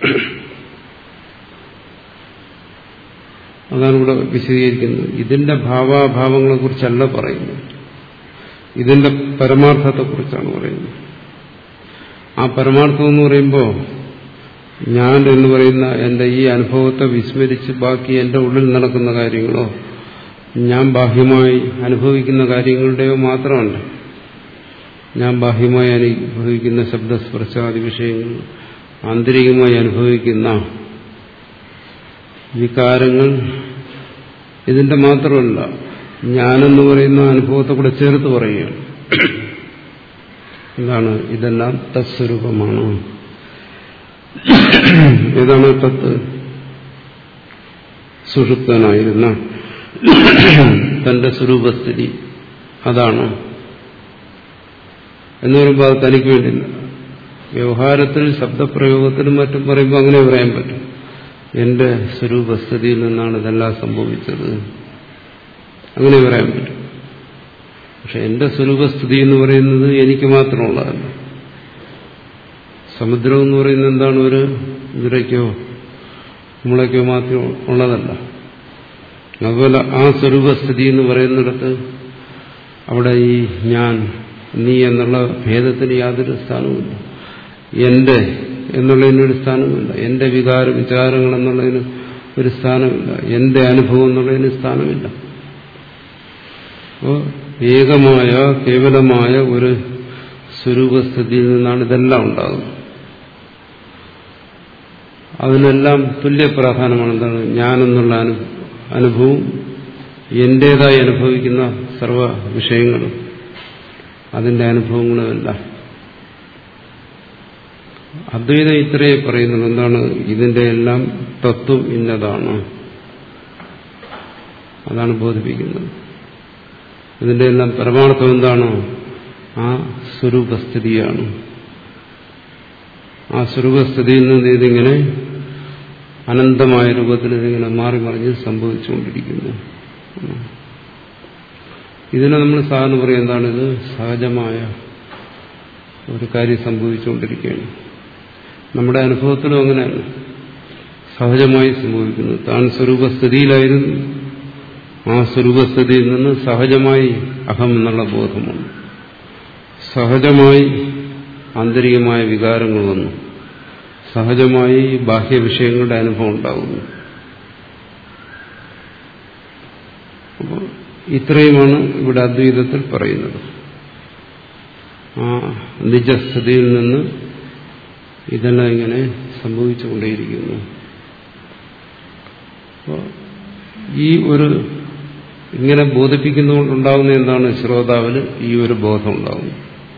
അതാണ് ഇവിടെ വിശദീകരിക്കുന്നത്. ഇതിന്റെ ഭാവാഭാവങ്ങളെ കുറിച്ചല്ല പറയുന്നത്, ഇതിന്റെ പരമാർത്ഥത്തെക്കുറിച്ചാണ് പറയുന്നത്. ആ പരമാർത്ഥം എന്ന് പറയുമ്പോൾ ഞാൻ എന്ന് പറയുന്ന എന്റെ ഈ അനുഭവത്തെ വിസ്മരിച്ച് ബാക്കി എന്റെ ഉള്ളിൽ നടക്കുന്ന കാര്യങ്ങളോ ഞാൻ ബാഹ്യമായി അനുഭവിക്കുന്ന കാര്യങ്ങളുടെയോ മാത്രമല്ല. ഞാൻ ബാഹ്യമായി അനുഭവിക്കുന്ന ശബ്ദസ്പർശാദി വിഷയങ്ങൾ, ആന്തരികമായി അനുഭവിക്കുന്ന വികാരങ്ങൾ, ഇതിന്റെ മാത്രമല്ല, ഞാനെന്ന് പറയുന്ന അനുഭവത്തെ കൂടെ ചേർത്ത് പറയുകയാണ്. എന്താണ്? ഇതെല്ലാം തത്സ്വരൂപമാണ്. ഏതാണ് തത്ത്? സുഷുപ്തനായിരുന്ന തന്റെ സ്വരൂപസ്ഥിതി അതാണ് എന്ന് പറയുമ്പോൾ അത് തനിക്ക് വേണ്ടിയില്ല. വ്യവഹാരത്തിൽ ശബ്ദപ്രയോഗത്തിലും മറ്റും പറയുമ്പോൾ അങ്ങനെ പറയാൻ പറ്റും. എന്റെ സ്വരൂപസ്ഥിതിയിൽ നിന്നാണ് ഇതെല്ലാം സംഭവിച്ചത്, അങ്ങനെ പറയാൻ പറ്റും. പക്ഷെ എന്റെ സ്വരൂപസ്ഥിതി എന്ന് പറയുന്നത് എനിക്ക് മാത്രമുള്ളതല്ല. സമുദ്രം എന്ന് പറയുന്നത് എന്താണ്? ഒരു മുരയ്ക്കോ മുളയ്ക്കോ മാത്രം ഉള്ളതല്ല. അതുപോലെ ആ സ്വരൂപസ്ഥിതി എന്ന് പറയുന്നിടത്ത് അവിടെ ഈ ഞാൻ, നീ എന്നുള്ള ഭേദത്തിന് യാതൊരു സ്ഥാനവുമില്ല. എന്റെ എന്നുള്ളതിനൊരു സ്ഥാനമില്ല, എന്റെ വികാര വിചാരങ്ങൾ എന്നുള്ളതിന് ഒരു സ്ഥാനമില്ല, എന്റെ അനുഭവം എന്നുള്ളതിന് സ്ഥാനമില്ല. അപ്പോൾ ഏകമായ കേവലമായ ഒരു സ്വരൂപസ്ഥിതിയിൽ നിന്നാണ് ഇതെല്ലാം ഉണ്ടാകുന്നത്. അതിനെല്ലാം തുല്യ പ്രാധാന്യമാണ് എന്താണ് ഞാനെന്നുള്ള അനുഭവം, എന്റേതായി അനുഭവിക്കുന്ന സർവ വിഷയങ്ങളും അതിന്റെ അനുഭവങ്ങളുമെല്ലാം. അദ്വൈതം ഇത്രയേ പറയുന്നത് എന്താണ്, ഇതിന്റെ എല്ലാം തത്വം ഇന്നതാണ്, അതാണ് ബോധിപ്പിക്കുന്നത്. ഇതിന്റെ എല്ലാം പരമാർത്ഥം എന്താണ്, ആ സ്വരൂപസ്ഥിതിയാണ്. ആ സ്വരൂപസ്ഥിതിയിൽ നിന്ന് ഇതിങ്ങനെ അനന്തമായ രൂപത്തിൽ ഇതിങ്ങനെ മാറി മറിഞ്ഞ് സംഭവിച്ചുകൊണ്ടിരിക്കുന്നു. ഇതിനെ നമ്മൾ സാധാരണ പറയും എന്താണിത്, സഹജമായ ഒരു കാര്യം സംഭവിച്ചുകൊണ്ടിരിക്കുകയാണ്. നമ്മുടെ അനുഭവത്തിലും അങ്ങനെയാണ് സഹജമായി സംഭവിക്കുന്നത്. താൻ സ്വരൂപസ്ഥിതിയിലായിരുന്നു, ആ സ്വരൂപസ്ഥിതിയിൽ നിന്ന് സഹജമായി അഹം എന്നുള്ള ബോധമാണ്, സഹജമായി ആന്തരികമായ വികാരങ്ങൾ വന്നു, സഹജമായി ബാഹ്യ വിഷയങ്ങളുടെ അനുഭവം ഉണ്ടാകുന്നു. അപ്പോൾ ഇത്രയുമാണ് ഇവിടെ അദ്വൈതത്തിൽ പറയുന്നത്. ആ നിജസ്ഥിതിയിൽ നിന്ന് ഇതെല്ലാം ഇങ്ങനെ സംഭവിച്ചുകൊണ്ടേയിരിക്കുന്നു. അപ്പോൾ ഈ ഒരു ഇങ്ങനെ ബോധിപ്പിക്കുന്നതുകൊണ്ടുണ്ടാകുന്ന എന്താണ്, ശ്രോതാവിന് ഈ ഒരു ബോധം ഉണ്ടാകുന്നു.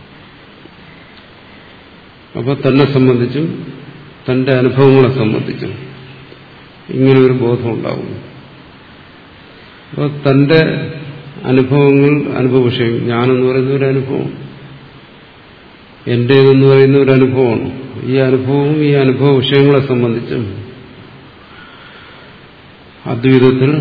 അപ്പോൾ തന്നെ സംബന്ധിച്ചും തന്റെ അനുഭവങ്ങളെ സംബന്ധിച്ചും ഇങ്ങനെ ഒരു ബോധം ഉണ്ടാകുന്നു. അപ്പോൾ തന്റെ അനുഭവങ്ങൾ, അനുഭവ വിഷയം, ഞാനെന്ന് പറയുന്ന ഒരു അനുഭവം, എന്റേതെന്ന് പറയുന്ന ഒരു അനുഭവമാണ്. ഈ അനുഭവവും ഈ അനുഭവ വിഷയങ്ങളെ സംബന്ധിച്ചും അദ്വൈതത്തിൽ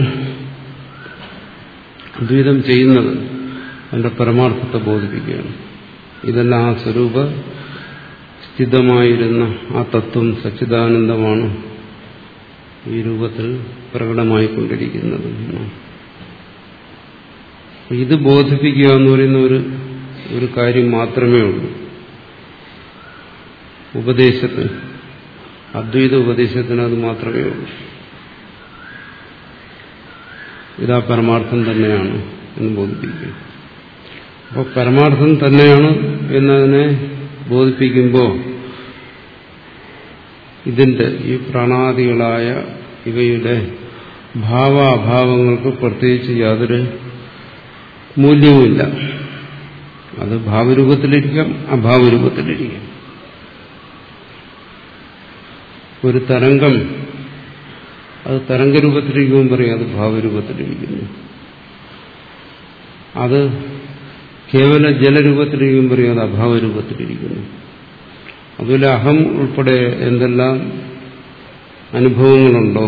അദ്വൈതം ചെയ്യുന്നത് അതിന്റെ പരമാർത്ഥത്തെ ബോധിപ്പിക്കുകയാണ്. ഇതെല്ലാം ആ സ്വരൂപ സ്ഥിതമായിരുന്ന ആ തത്വം സച്ചിദാനന്ദമാണ് ഈ രൂപത്തിൽ പ്രകടമായിക്കൊണ്ടിരിക്കുന്നത്. ഇത് ബോധിപ്പിക്കുക എന്ന് പറയുന്ന ഒരു ഒരു കാര്യം മാത്രമേ ഉള്ളൂ ഉപദേശത്തിന്, അദ്വൈത ഉപദേശത്തിന് അത് മാത്രമേ ഉള്ളൂ. ഇതാ പരമാർത്ഥം തന്നെയാണ് എന്ന് ബോധിപ്പിക്കുക. അപ്പോൾ പരമാർത്ഥം തന്നെയാണ് എന്നതിനെ ബോധിപ്പിക്കുമ്പോൾ ഇതിന്റെ ഈ പ്രാണാദികളായ ഇവയുടെ ഭാവാഭാവങ്ങൾക്ക് പ്രത്യേകിച്ച് യാതൊരു മൂല്യവുമില്ല. അത് ഭാവരൂപത്തിലിരിക്കാം, അഭാവരൂപത്തിലിരിക്കാം. ഒരു തരംഗം അത് തരംഗരൂപത്തിലിരിക്കുമ്പോൾ പറയും അത് ഭാവരൂപത്തിലിരിക്കുന്നു. അത് കേവല ജലരൂപത്തിലിരിക്കുമ്പോൾ പറയും അത് അഭാവരൂപത്തിലിരിക്കുന്നു. അതുപോലെ അഹം ഉൾപ്പെടെ എന്തെല്ലാം അനുഭവങ്ങളുണ്ടോ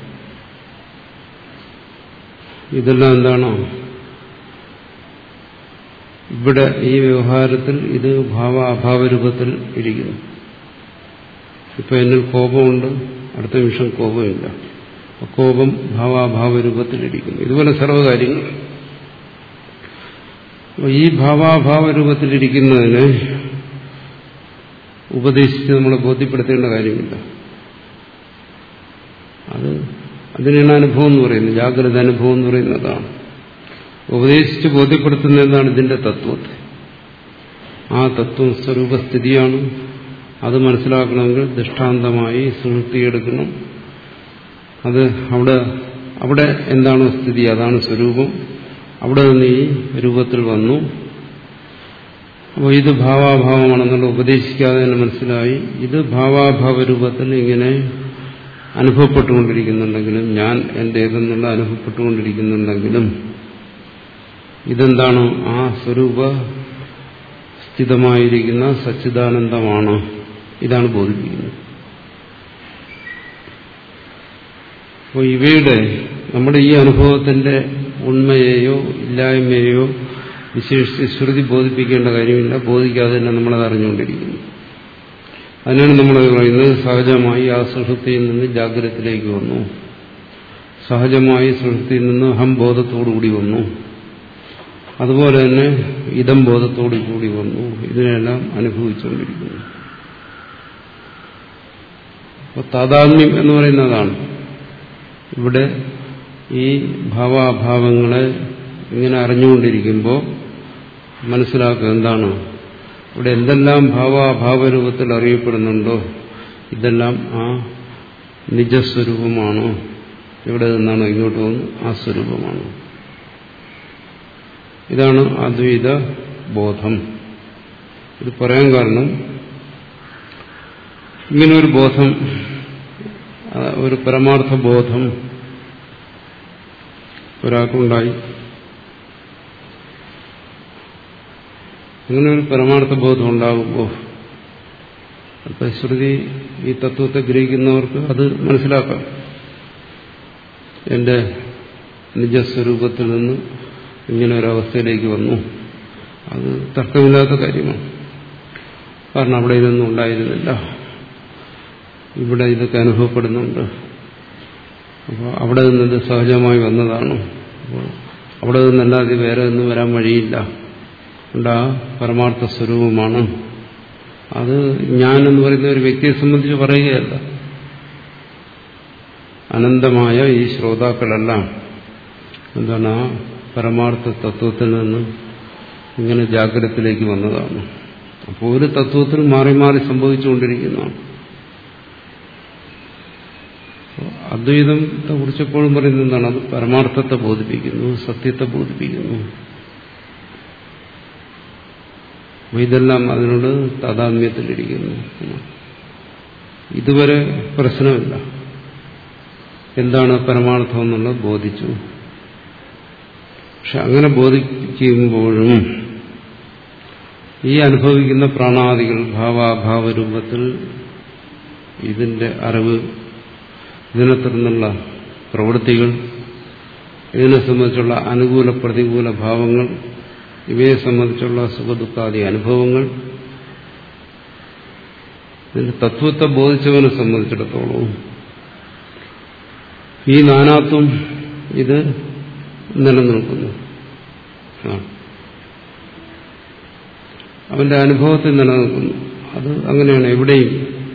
ഇതെല്ലാം എന്താണോ ഇവിടെ ഈ വ്യവഹാരത്തിൽ ഇത് ഭാവ അഭാവരൂപത്തിൽ ഇരിക്കുന്നു. ഇപ്പൊ എന്നിൽ കോപമുണ്ട്, അടുത്ത നിമിഷം കോപമില്ല. കോപം ഭാവാഭാവരൂപത്തിലിരിക്കുന്നു. ഇതുപോലെ സർവ്വകാര്യങ്ങൾ ഈ ഭാവാഭാവരൂപത്തിലിരിക്കുന്നതിന് ഉപദേശിച്ച് നമ്മളെ ബോധ്യപ്പെടുത്തേണ്ട കാര്യമില്ല. അത് അതിനാണ് അനുഭവം എന്ന് പറയുന്നത്, ജാഗ്രത അനുഭവം എന്ന് പറയുന്നതാണ്. ഉപദേശിച്ച് ബോധ്യപ്പെടുത്തുന്ന എന്താണ്, ഇതിന്റെ തത്വത്തെ. ആ തത്വം സ്വരൂപസ്ഥിതിയാണ്. അത് മനസ്സിലാക്കണമെങ്കിൽ ദൃഷ്ടാന്തമായി സുഹൃത്തിയെടുക്കണം. അത് അവിടെ അവിടെ എന്താണോ സ്ഥിതി അതാണ് സ്വരൂപം. അവിടെ നിന്ന് ഈ രൂപത്തിൽ വന്നു. അപ്പോൾ ഇത് ഭാവാഭാവമാണെന്നുള്ള ഉപദേശിക്കാതെ തന്നെ മനസ്സിലായി. ഇത് ഭാവാഭാവ രൂപത്തിൽ ഇങ്ങനെ അനുഭവപ്പെട്ടുകൊണ്ടിരിക്കുന്നുണ്ടെങ്കിലും, ഞാൻ എന്റേതെന്നുള്ള അനുഭവപ്പെട്ടുകൊണ്ടിരിക്കുന്നുണ്ടെങ്കിലും ഇതെന്താണ്, ആ സ്വരൂപ സ്ഥിതമായിരിക്കുന്ന സച്ചിദാനന്ദമാണ്. ഇതാണ് ബോധിപ്പിക്കുന്നത്. അപ്പോൾ ഇവയുടെ നമ്മുടെ ഈ അനുഭവത്തിന്റെ ഉണ്മയെയോ ഇല്ലായ്മയെയോ വിശേഷിച്ച് ശ്രുതി ബോധിപ്പിക്കേണ്ട കാര്യമില്ല. ബോധിക്കാതെ തന്നെ നമ്മളത് അറിഞ്ഞുകൊണ്ടിരിക്കുന്നു. അതിനാണ് നമ്മൾ പറയുന്നത് സഹജമായി ആ സുഷുപ്തിയിൽ നിന്ന് ജാഗ്രതത്തിലേക്ക് വന്നു, സഹജമായി സുഷുപ്തിയിൽ നിന്ന് അഹം ബോധത്തോടുകൂടി വന്നു, അതുപോലെ തന്നെ ഇതം ബോധത്തോടു കൂടി വന്നു. ഇതിനെല്ലാം അനുഭവിച്ചുകൊണ്ടിരിക്കുന്നു. അപ്പോൾ താദാത്മ്യം എന്ന് പറയുന്നതാണ്. ഇവിടെ ഈ ഭാവാഭാവങ്ങളെ ഇങ്ങനെ അറിഞ്ഞുകൊണ്ടിരിക്കുമ്പോൾ മനസ്സിലാക്കുക എന്താണ് ഇവിടെ എന്തെല്ലാം ഭാവാഭാവരൂപത്തിൽ അറിയപ്പെടുന്നുണ്ടോ ഇതെല്ലാം ആ നിജസ്വരൂപമാണോ, എവിടെ നിന്നാണോ ഇങ്ങോട്ട് വന്ന് ആ സ്വരൂപമാണ്. ഇതാണ് അദ്വൈത ബോധം. ഇത് പറയാൻ കാരണം ഇങ്ങനൊരു ബോധം, ഒരു പരമാർത്ഥ ബോധം ഒരാൾക്കുണ്ടായി. അങ്ങനെ ഒരു പരമാർത്ഥ ബോധം ഉണ്ടാകുമ്പോൾ അപ്പൊ ശ്രുതി ഈ തത്വത്തെ ഗ്രഹിക്കുന്നവർക്ക് അത് മനസ്സിലാക്കാം. എന്റെ നിജസ്വരൂപത്തിൽ നിന്ന് ഇങ്ങനെ ഒരവസ്ഥയിലേക്ക് വന്നു, അത് തർക്കമില്ലാത്ത കാര്യമാണ്. കാരണം അവിടെ ഇതൊന്നും ഉണ്ടായിരുന്നില്ല, ഇവിടെ ഇതൊക്കെ അനുഭവപ്പെടുന്നുണ്ട്. അപ്പോൾ അവിടെ നിന്നത് സഹജമായി വന്നതാണ്. അപ്പോൾ അവിടെ നിന്നല്ലാതെ വേറെ ഒന്നും വരാൻ വഴിയില്ല. ഉണ്ടാ പരമാർത്ഥ സ്വരൂപമാണ്. അത് ഞാൻ എന്ന് പറയുന്ന ഒരു വ്യക്തിയെ സംബന്ധിച്ച് പറയുകയല്ല. അനന്തമായ ഈ ശ്രോതാക്കളെല്ലാം എന്താണ് ആ പരമാർത്ഥ തത്വത്തിൽ നിന്ന് ഇങ്ങനെ ജാഗ്രതത്തിലേക്ക് വന്നതാണ്. അപ്പോൾ ഒരു തത്വത്തിൽ മാറി മാറി സംഭവിച്ചുകൊണ്ടിരിക്കുന്നതാണ്. അദ്വൈതത്തെ കുറിച്ച് എപ്പോഴും പറയുന്നത് എന്താണ്? അത് പരമാർത്ഥത്തെ ബോധിപ്പിക്കുന്നു, സത്യത്തെ ബോധിപ്പിക്കുന്നു. ഇതെല്ലാം അതിനോട് താദാത്മ്യത്തിലിരിക്കുന്നു. ഇതുവരെ പ്രശ്നമില്ല. എന്താണ് പരമാർത്ഥം എന്നുള്ളത് ബോധിച്ചു. പക്ഷെ അങ്ങനെ ബോധിക്കുമ്പോഴും ഈ അനുഭവിക്കുന്ന പ്രാണാദികൾ ഭാവാഭാവരൂപത്തിൽ ഇതിന്റെ അറിവ്, ഇതിനെ തുടർന്നുള്ള പ്രവൃത്തികൾ, ഇതിനെ സംബന്ധിച്ചുള്ള അനുകൂല പ്രതികൂല ഭാവങ്ങൾ, ഇവയെ സംബന്ധിച്ചുള്ള സുഖദുഃഖാദി അനുഭവങ്ങൾ, ഇതിന്റെ തത്വത്തെ ബോധിച്ചവനെ സംബന്ധിച്ചിടത്തോളം ഈ നാനാത്വം ഇത് നിലനിൽക്കുന്നു. അവന്റെ അനുഭവത്തിൽ നിലനിൽക്കുന്നു. അത് അങ്ങനെയാണ്. എവിടെയും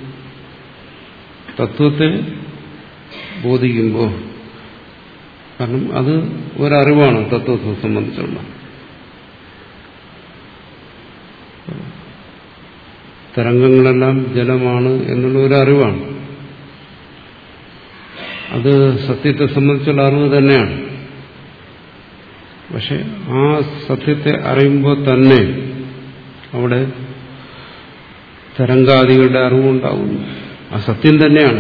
തത്വത്തെ ബോധിക്കുമ്പോൾ, കാരണം അത് ഒരറിവാണ് തത്വത്തെ സംബന്ധിച്ചുള്ള. തരംഗങ്ങളെല്ലാം ജലമാണ് എന്നുള്ള ഒരു അറിവാണ്. അത് സത്യത്തെ സംബന്ധിച്ചുള്ള അറിവ് തന്നെയാണ്. പക്ഷെ ആ സത്യത്തെ അറിയുമ്പോൾ തന്നെ അവിടെ തരംഗാദികളുടെ അറിവുണ്ടാകുന്നു. ആ സത്യം തന്നെയാണ്.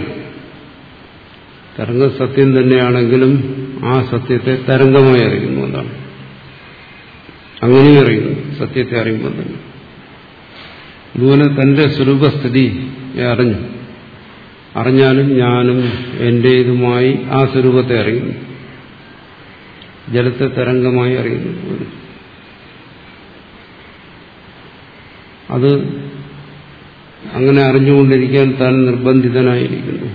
തരംഗ സത്യം തന്നെയാണെങ്കിലും ആ സത്യത്തെ തരംഗമായി അറിയുന്നു. എന്നാണ് അങ്ങനെയും അറിയുന്നു സത്യത്തെ അറിയുമ്പോൾ തന്നെ. അതുപോലെ തന്റെ സ്വരൂപസ്ഥിതി അറിഞ്ഞു അറിഞ്ഞാലും ഞാനും എന്റേതുമായി ആ സ്വരൂപത്തെ അറിയുന്നു. ജലത്തെ തരംഗമായി അറിയുന്നു. അത് അങ്ങനെ അറിഞ്ഞുകൊണ്ടിരിക്കാൻ താൻ നിർബന്ധിതനായിരിക്കുന്നു.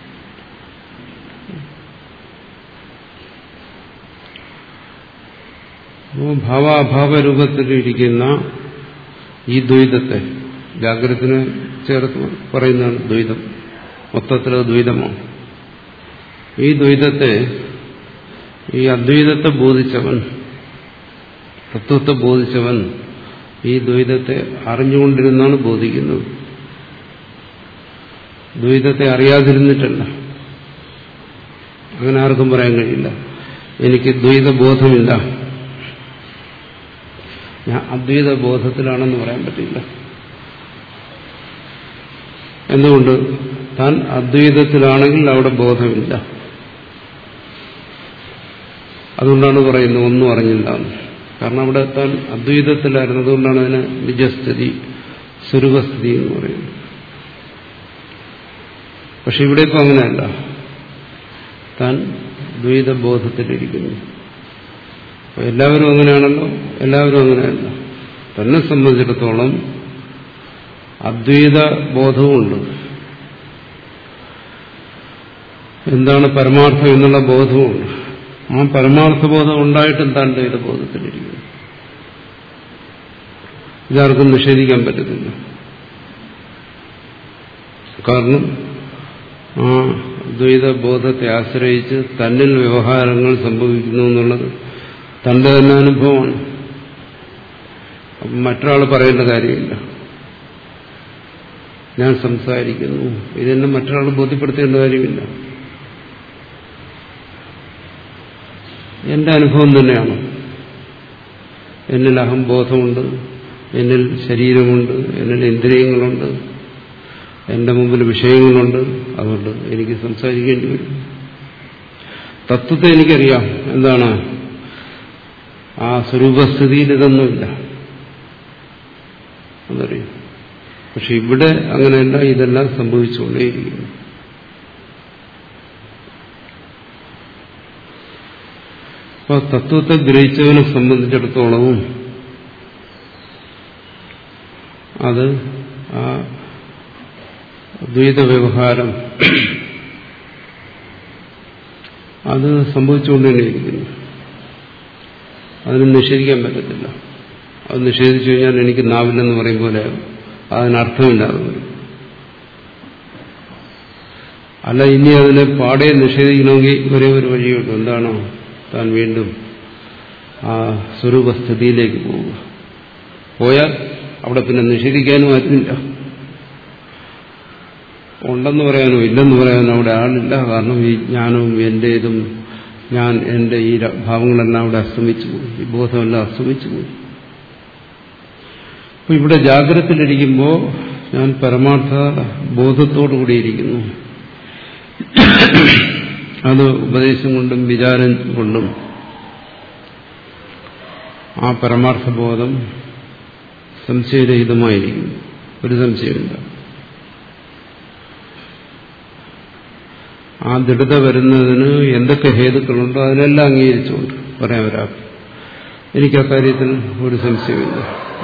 ഭാവാഭാവരൂപത്തിലിരിക്കുന്ന ഈ ദ്വൈതത്തെ, ജാഗ്രതത്തിന് ചേർത്ത് പറയുന്നതാണ് ദ്വൈതം. മൊത്തത്തിലത് ദ്വൈതമാണ്. ഈ ദ്വൈതത്തെ, ഈ അദ്വൈതത്തെ ബോധിച്ചവൻ, തത്വത്തെ ബോധിച്ചവൻ ഈ ദ്വൈതത്തെ അറിഞ്ഞുകൊണ്ടിരുന്നാണ് ബോധിക്കുന്നത്. ദ്വൈതത്തെ അറിയാതിരുന്നിട്ടല്ല. അങ്ങനെ ആർക്കും പറയാൻ കഴിയില്ല എനിക്ക് ദ്വൈതബോധമില്ല, ഞാൻ അദ്വൈത ബോധത്തിലാണെന്ന് പറയാൻ പറ്റില്ല. എന്തുകൊണ്ട്? താൻ അദ്വൈതത്തിലാണെങ്കിൽ അവിടെ ബോധമില്ല. അതുകൊണ്ടാണ് പറയുന്നത് ഒന്നും അറിഞ്ഞില്ല. കാരണം അവിടെ താൻ അദ്വൈതത്തിലായിരുന്നു. അതുകൊണ്ടാണ് അതിന് നിജസ്ഥിതി, സ്വരൂപസ്ഥിതി എന്ന് പറയുന്നത്. പക്ഷെ ഇവിടെ ഇപ്പം അങ്ങനെയല്ല. താൻ ദ്വൈതബോധത്തിലിരിക്കുന്നു. എല്ലാവരും അങ്ങനെയാണല്ലോ? എല്ലാവരും അങ്ങനെയല്ല. തന്നെ സംബന്ധിച്ചിടത്തോളം അദ്വൈത ബോധവുമുണ്ട്. എന്താണ് പരമാർത്ഥം എന്നുള്ള ബോധവുമുണ്ട്. ആ പരമാർത്ഥ ബോധം ഉണ്ടായിട്ടും താൻ ദ്വൈതബോധത്തിലിരിക്കുന്നു. ഇതാർക്കും നിഷേധിക്കാൻ പറ്റത്തില്ല. കാരണം ആ ദ്വൈത ബോധത്തെ ആശ്രയിച്ച് തന്നിൽ വ്യവഹാരങ്ങൾ സംഭവിക്കുന്നു എന്നുള്ളത് തന്റെ തന്നെ അനുഭവമാണ്. അപ്പം മറ്റൊരാൾ പറയേണ്ട കാര്യമില്ല. ഞാൻ സംസാരിക്കുന്നു, ഇതെന്നെ മറ്റൊരാൾ ബോധ്യപ്പെടുത്തേണ്ട കാര്യമില്ല. എന്റെ അനുഭവം തന്നെയാണ്. എന്നിൽ അഹംബോധമുണ്ട്, എന്നിൽ ശരീരമുണ്ട്, എന്നിൽ ഇന്ദ്രിയങ്ങളുണ്ട്, എന്റെ മുമ്പിൽ വിഷയങ്ങളുണ്ട്. അതുകൊണ്ട് എനിക്ക് സംസാരിക്കേണ്ടി വരും. തത്വത്തെ എനിക്കറിയാം. എന്താണ്? ആ സ്വരൂപസ്ഥിതിയിൽ ഇതൊന്നുമില്ല അതറിയാം. പക്ഷെ ഇവിടെ അങ്ങനെയല്ല, ഇതെല്ലാം സംഭവിച്ചുകൊണ്ടേയിരിക്കുന്നു. അപ്പോൾ തത്വത്തെ ഗ്രഹിച്ചവനെ സംബന്ധിച്ചിടത്തോളവും അത് ആ ദ്വൈത വ്യവഹാരം അത് സംഭവിച്ചുകൊണ്ടുതന്നെയിരിക്കുന്നു. അതിന് നിഷേധിക്കാൻ പറ്റത്തില്ല. അത് നിഷേധിച്ചു കഴിഞ്ഞാൽ എനിക്ക് നാവില്ലെന്ന് പറയും പോലെ അതിനർത്ഥമില്ലാതെ വരും. അല്ല, ഇനി അതിനെ പാടെ നിഷേധിക്കണമെങ്കിൽ ഒരേ ഒരു വഴിയുള്ളൂ. എന്താണോ? താൻ വീണ്ടും ആ സ്വരൂപസ്ഥിതിയിലേക്ക് പോവുക. പോയാൽ അവിടെ പിന്നെ നിഷേധിക്കാനും ആരുമില്ല. ഉണ്ടെന്ന് പറയാനോ ഇല്ലെന്ന് പറയാനോ അവിടെ ആളില്ല. കാരണം ഈ ജ്ഞാനവും എന്റേതും ഞാൻ എന്റെ ഈ ഭാവങ്ങളെല്ലാം അവിടെ അസ്തമിച്ചു പോയി, ഈ ബോധമെല്ലാം അസ്തമിച്ചു പോയി. അപ്പൊ ഇവിടെ ജാഗ്രതയിലിരിക്കുമ്പോൾ ഞാൻ പരമാർത്ഥ ബോധത്തോടുകൂടിയിരിക്കുന്നു. അത് ഉപദേശം കൊണ്ടും വിചാരം കൊണ്ടും ആ പരമാർത്ഥബോധം സംശയരഹിതമായിരിക്കുന്നു. ഒരു സംശയമില്ല. ആ ദൃഢത വരുന്നതിന് എന്തൊക്കെ ഹേതുക്കളുണ്ടോ അതിനെല്ലാം അംഗീകരിച്ചുകൊണ്ട് പറയാൻ ഒരാൾക്ക്. എനിക്ക് അക്കാര്യത്തിൽ ഒരു സംശയമില്ല.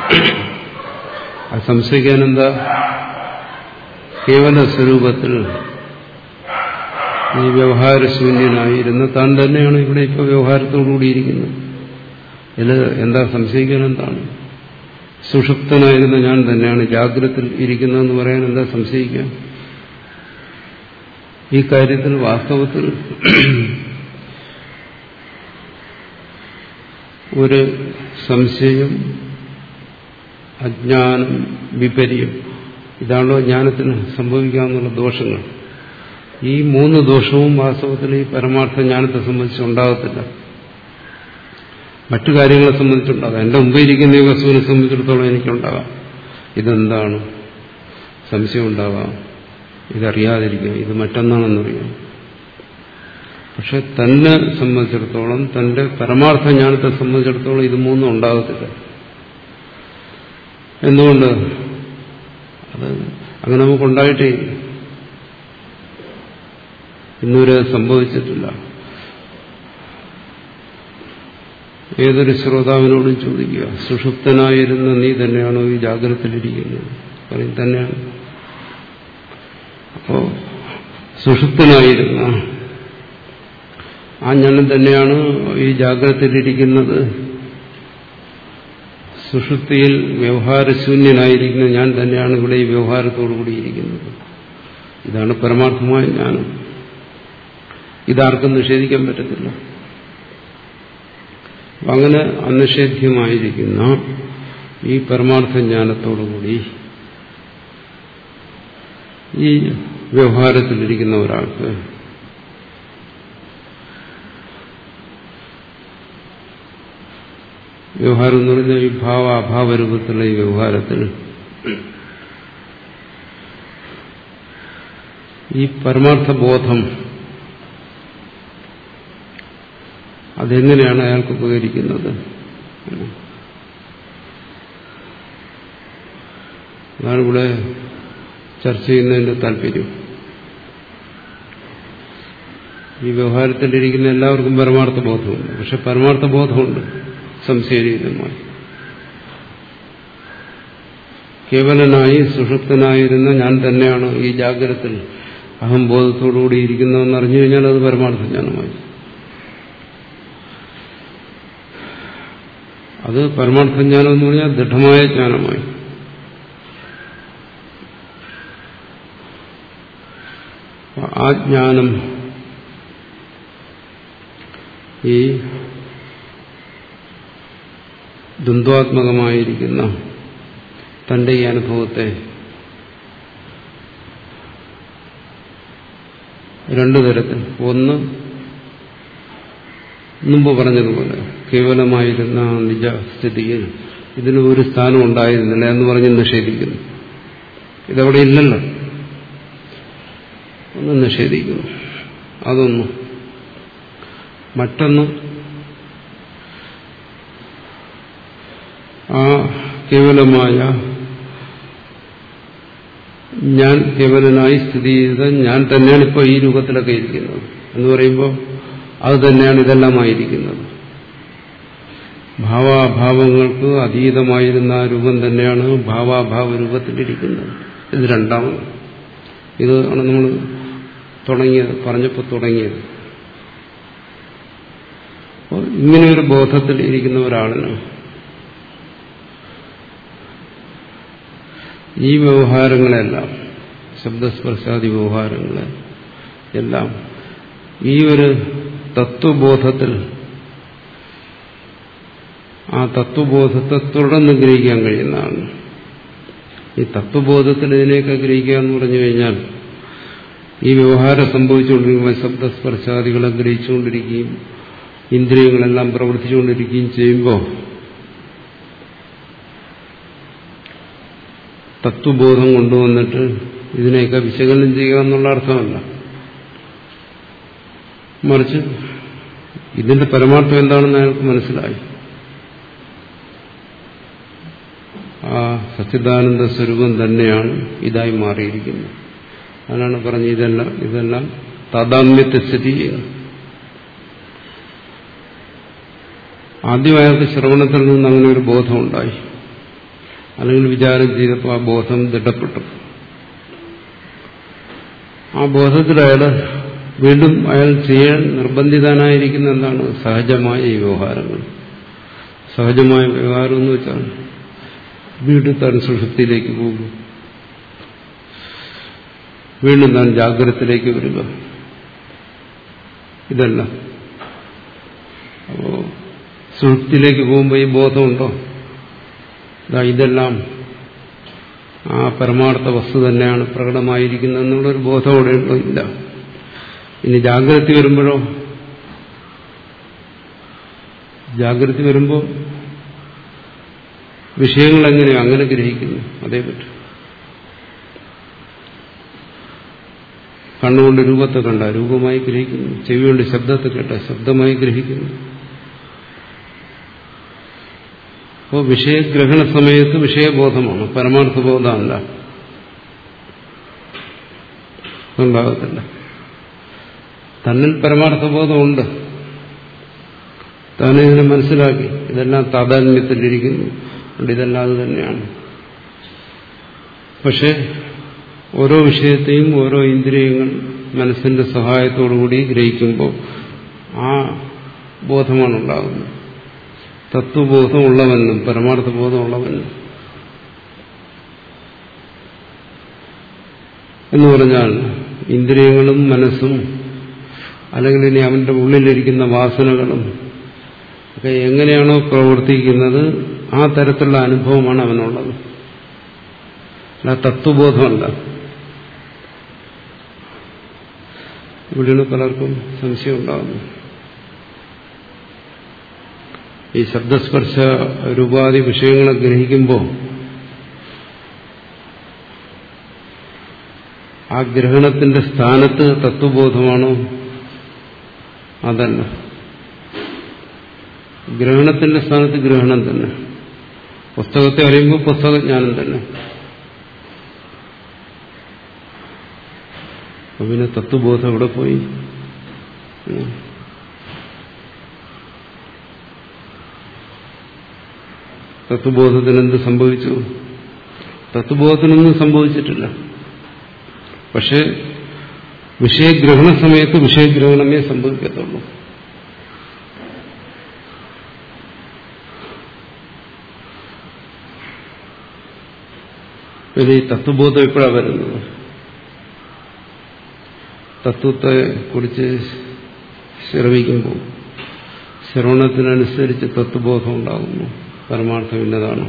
ആ സംശയിക്കാൻ എന്താ? കേവല സ്വരൂപത്തിൽ ഈ വ്യവഹാരശൂന്യനായിരുന്ന താൻ തന്നെയാണ് ഇവിടെ ഇപ്പോൾ വ്യവഹാരത്തോടുകൂടിയിരിക്കുന്നത്. ഇതിൽ എന്താ സംശയിക്കാൻ? എന്താണ്? സുഷുപ്തനായിരുന്ന ഞാൻ തന്നെയാണ് ജാഗ്രതയിൽ ഇരിക്കുന്നതെന്ന് പറയാൻ എന്താ സംശയിക്കാൻ? ഈ കാര്യത്തിൽ വാസ്തവത്തിൽ ഒരു സംശയം, അജ്ഞാനം, വിപര്യം, ഇതാണല്ലോ ജ്ഞാനത്തിന് സംഭവിക്കാവുന്ന ദോഷങ്ങൾ. ഈ മൂന്ന് ദോഷവും വാസ്തവത്തിൽ ഈ പരമാർത്ഥ ജ്ഞാനത്തെ സംബന്ധിച്ച് ഉണ്ടാകത്തില്ല. മറ്റു കാര്യങ്ങളെ സംബന്ധിച്ചുണ്ടാകാം. എന്റെ മുമ്പിൽ ഇരിക്കുന്ന ഈ വസ്തുവിനെ സംബന്ധിച്ചിടത്തോളം എനിക്കുണ്ടാകാം. ഇതെന്താണ്? സംശയം ഉണ്ടാകാം. ഇതറിയാതിരിക്കുക, ഇത് മറ്റൊന്നാണെന്നറിയാം. പക്ഷെ തന്നെ സംബന്ധിച്ചിടത്തോളം, തന്റെ പരമാർത്ഥ ജ്ഞാനത്തെ സംബന്ധിച്ചിടത്തോളം ഇത് മൂന്നും ഉണ്ടാകത്തില്ല. എന്തുകൊണ്ട്? അത് അങ്ങനെ നമുക്കുണ്ടായിട്ടേ ഇന്നുവരെ സംഭവിച്ചിട്ടില്ല. ഏതൊരു ശ്രോതാവിനോടും ചോദിക്കുക, സുഷുപ്തനായിരുന്ന നീ തന്നെയാണോ ഈ ജാഗ്രതയിലിരിക്കുന്നത്? പറയും തന്നെയാണ്. അപ്പോ സുഷുപ്തനായിരുന്ന ആ ജ്ഞാനം തന്നെയാണ് ഈ ജാഗ്രതയിലിരിക്കുന്നത്. സുഷുപ്തിയിൽ വ്യവഹാരശൂന്യനായിരിക്കുന്ന ഞാൻ തന്നെയാണ് ഇവിടെ ഈ വ്യവഹാരത്തോടുകൂടി ഇരിക്കുന്നത്. ഇതാണ് പരമാർത്ഥമായ ജ്ഞാനം. ഇതാർക്കും നിഷേധിക്കാൻ പറ്റത്തില്ല. അങ്ങനെ അനിഷേധ്യമായിരിക്കുന്ന ഈ പരമാർത്ഥ ജ്ഞാനത്തോടുകൂടി ഈ വ്യവഹാരത്തിലിരിക്കുന്ന ഒരാൾക്ക് വ്യവഹാരം എന്ന് പറഞ്ഞാൽ ഈ ഭാവ അഭാവരൂപത്തിലുള്ള ഈ വ്യവഹാരത്തിൽ ഈ പരമാർത്ഥബോധം അതെങ്ങനെയാണ് അയാൾക്ക് ഉപകരിക്കുന്നത്? അതാണ് ഇവിടെ ചർച്ച ചെയ്യുന്നതിന്റെ താല്പര്യം. ഈ വ്യവഹാരത്തിലിരിക്കുന്ന എല്ലാവർക്കും പരമാർത്ഥ ബോധമുണ്ട്. പക്ഷെ പരമാർത്ഥ ബോധമുണ്ട് സംശയരഹിതമായി. കേവലനായി സുഷുപ്തനായിരുന്ന ഞാൻ തന്നെയാണ് ഈ ജാഗ്രതത്തിൽ അഹംബോധത്തോടുകൂടി ഇരിക്കുന്നതെന്ന് അറിഞ്ഞു കഴിഞ്ഞാൽ അത് പരമാർത്ഥ ജ്ഞാനമായി. അത് പരമാർത്ഥ ജ്ഞാനം എന്ന് പറഞ്ഞാൽ ദൃഢമായ ജ്ഞാനമായി. ആ ജ്ഞാനം ഈ ദ്വന്ദ്വാത്മകമായിരിക്കുന്ന തന്റെ ഈ അനുഭവത്തെ രണ്ടു തരത്തിൽ, ഒന്ന് മുമ്പ് പറഞ്ഞതുപോലെ കേവലമായിരുന്ന നിജസ്ഥിതിയിൽ ഇതിന് ഒരു സ്ഥാനം ഉണ്ടായിരുന്നില്ല എന്ന് പറഞ്ഞ് നിഷേധിക്കുന്നു. ഇതവിടെ ഇല്ലല്ലോ, ഒന്ന് നിഷേധിക്കുന്നു. അതൊന്നും. മറ്റൊന്ന്, ആ കേവലമായ ഞാൻ കേവലനായി സ്ഥിതി ചെയ്ത ഞാൻ തന്നെയാണ് ഇപ്പോൾ ഈ രൂപത്തിലൊക്കെ ഇരിക്കുന്നത് എന്ന് പറയുമ്പോൾ അത് തന്നെയാണ് ഇതെല്ലാമായിരിക്കുന്നത്. ഭാവാഭാവങ്ങൾക്ക് അതീതമായിരുന്ന ആ രൂപം തന്നെയാണ് ഭാവാഭാവ രൂപത്തിലിരിക്കുന്നത്. ഇത് രണ്ടാമത്. ഇത് ആണ് നമ്മൾ തുടങ്ങിയത്, പറഞ്ഞപ്പോൾ തുടങ്ങിയത്. അപ്പോൾ ഇങ്ങനെയൊരു ബോധത്തിൽ ഇരിക്കുന്ന ഒരാളിന് ഈ വ്യവഹാരങ്ങളെല്ലാം, ശബ്ദസ്പർശാദി വ്യവഹാരങ്ങളെ എല്ലാം ഈ ഒരു തത്വബോധത്തിൽ, ആ തത്വബോധത്തെ തുടർന്ന് ഗ്രഹിക്കാൻ കഴിയുന്നതാണ്. ഈ തത്വബോധത്തിൽ ഇതിനെയൊക്കെ ഗ്രഹിക്കുക എന്ന് പറഞ്ഞു കഴിഞ്ഞാൽ ഈ വ്യവഹാരം സംഭവിച്ചുകൊണ്ടിരിക്കുമ്പോൾ ശബ്ദസ്പർശാദികളെ ഗ്രഹിച്ചുകൊണ്ടിരിക്കുകയും ഇന്ദ്രിയങ്ങളെല്ലാം പ്രവർത്തിച്ചുകൊണ്ടിരിക്കുകയും ചെയ്യുമ്പോൾ തത്വബോധം കൊണ്ടുവന്നിട്ട് ഇതിനെയൊക്കെ വിശകലനം ചെയ്യുക എന്നുള്ള അർത്ഥമല്ല. മറിച്ച് ഇതിന്റെ പരമാർത്ഥം എന്താണെന്ന് അയാൾക്ക് മനസ്സിലായി. ആ സച്ചിദാനന്ദ സ്വരൂപം തന്നെയാണ് ഇതായി മാറിയിരിക്കുന്നത്. അതിനാണ് പറഞ്ഞ് ഇതെല്ലാം ഇതെല്ലാം താദാത്മ്യത്തെ സ്ഥിതി ചെയ്യുന്നു. ആദ്യം അയാൾക്ക് ശ്രവണത്തിൽ നിന്ന് അങ്ങനെ ഒരു ബോധമുണ്ടായി, അല്ലെങ്കിൽ വിചാരം ചെയ്തപ്പോൾ ആ ബോധം ദൃഢപ്പെട്ടു. ആ ബോധത്തിൽ അയാൾ വീണ്ടും അയാൾ ചെയ്യാൻ നിർബന്ധിതനായിരിക്കുന്ന എന്താണ്? സഹജമായ ഈ വ്യവഹാരങ്ങൾ. സഹജമായ വ്യവഹാരം എന്ന് വെച്ചാൽ വീണ്ടും താൻ സുഷുപ്തിയിലേക്ക് പോകും, വീണ്ടും താൻ ജാഗ്രതത്തിലേക്ക് വരിക, ഇതല്ല. അപ്പോ സുഷുപ്തിയിലേക്ക് പോകുമ്പോൾ ഈ ബോധമുണ്ടോ? ഇതെല്ലാം ആ പരമാർത്ഥ വസ്തു തന്നെയാണ് പ്രകടമായിരിക്കുന്നത് എന്നുള്ളൊരു ബോധം അവിടെ ഉണ്ടോ? ഇല്ല. ഇനി ജാഗ്രത വരുമ്പോഴോ? ജാഗ്രത വരുമ്പോൾ വിഷയങ്ങൾ എങ്ങനെയോ അങ്ങനെ ഗ്രഹിക്കുന്നു, അതേ പറ്റും. കണ്ണുകൊണ്ട് രൂപത്തെ കണ്ട രൂപമായി ഗ്രഹിക്കുന്നു, ചെവി കൊണ്ട് ശബ്ദത്തെ കേട്ട ശബ്ദമായി ഗ്രഹിക്കുന്നു. അപ്പോൾ വിഷയഗ്രഹണ സമയത്ത് വിഷയബോധമാണ്, പരമാർത്ഥബോധമല്ല, ഉണ്ടാകത്തില്ല. തന്നിൽ പരമാർത്ഥബോധമുണ്ട്, താനെ ഇതിനെ മനസ്സിലാക്കി, ഇതെല്ലാം താതാത്മ്യത്തിലിരിക്കുന്നു, ഇതെല്ലാം അത് തന്നെയാണ്. പക്ഷെ ഓരോ വിഷയത്തെയും ഓരോ ഇന്ദ്രിയങ്ങൾ മനസ്സിന്റെ സഹായത്തോടുകൂടി ഗ്രഹിക്കുമ്പോൾ ആ ബോധമാണ് ഉണ്ടാകുന്നത്. തത്വബോധമുള്ളവനും പരമാർത്ഥബോധമുള്ളവനും എന്ന് പറഞ്ഞാൽ ഇന്ദ്രിയങ്ങളും മനസ്സും അല്ലെങ്കിൽ ഇനി അവന്റെ ഉള്ളിലിരിക്കുന്ന വാസനകളും ഒക്കെ എങ്ങനെയാണോ പ്രവർത്തിക്കുന്നത് ആ തരത്തിലുള്ള അനുഭവമാണ് അവനുള്ളത്. അല്ല തത്വബോധമല്ല. ഇവിടെയാണ് പലർക്കും സംശയം ഉണ്ടാകുന്നത്. ഈ ശബ്ദസ്പർശ രൂപാദി വിഷയങ്ങളെ ഗ്രഹിക്കുമ്പോൾ ആ ഗ്രഹണത്തിന്റെ സ്ഥാനത്ത് തത്വബോധമാണോ? അതല്ല. ഗ്രഹണത്തിന്റെ സ്ഥാനത്ത് ഗ്രഹണം തന്നെ. പുസ്തകത്തെ അറിയുമ്പോൾ പുസ്തകജ്ഞാനം തന്നെ. പിന്നെ തത്വബോധം എവിടെ പോയി? തത്വബോധത്തിന് എന്ത് സംഭവിച്ചു? തത്വബോധത്തിനൊന്നും സംഭവിച്ചിട്ടില്ല. പക്ഷെ വിഷയഗ്രഹണ സമയത്ത് വിഷയഗ്രഹണമേ സംഭവിക്കത്തുള്ളൂ. പിന്നെ ഈ തത്വബോധം എപ്പോഴാണ് വരുന്നത്? തത്വത്തെ കുറിച്ച് ശ്രവിക്കുമ്പോൾ ശ്രവണത്തിനനുസരിച്ച് തത്വബോധം ഉണ്ടാകുന്നു. പരമാർത്ഥം ഇന്നതാണ്.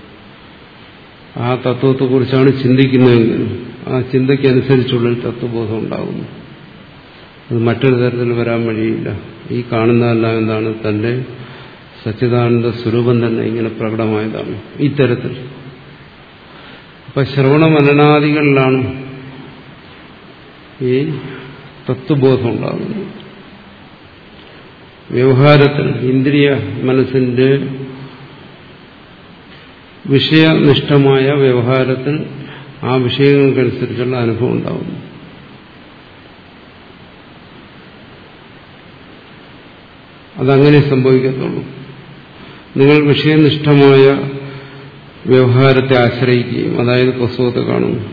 ആ തത്വത്തെക്കുറിച്ചാണ് ചിന്തിക്കുന്നതെങ്കിൽ ആ ചിന്തയ്ക്കനുസരിച്ചുള്ള തത്വബോധം ഉണ്ടാകുന്നു. അത് മറ്റൊരു തരത്തിൽ വരാൻ വഴിയില്ല. ഈ കാണുന്നതെല്ലാം എന്താണ്? തന്റെ സച്ചിദാനന്ദ സ്വരൂപം തന്നെ ഇങ്ങനെ പ്രകടമായതാണ് ഇത്തരത്തിൽ. അപ്പൊ ശ്രവണ മനനാദികളിലാണ് ഈ തത്വബോധം ഉണ്ടാകുന്നത്. വ്യവഹാരത്തിൽ ഇന്ദ്രിയ മനസ്സിന്റെ വിഷയനിഷ്ഠമായ വ്യവഹാരത്തിൽ ആ വിഷയങ്ങൾക്കനുസരിച്ചുള്ള അനുഭവം ഉണ്ടാകുന്നു. അതങ്ങനെ സംഭവിക്കത്തുള്ളൂ. നിങ്ങൾ വിഷയനിഷ്ഠമായ വ്യവഹാരത്തെ ആശ്രയിക്കുകയും, അതായത് പുസ്തകത്തെ കാണുന്നു.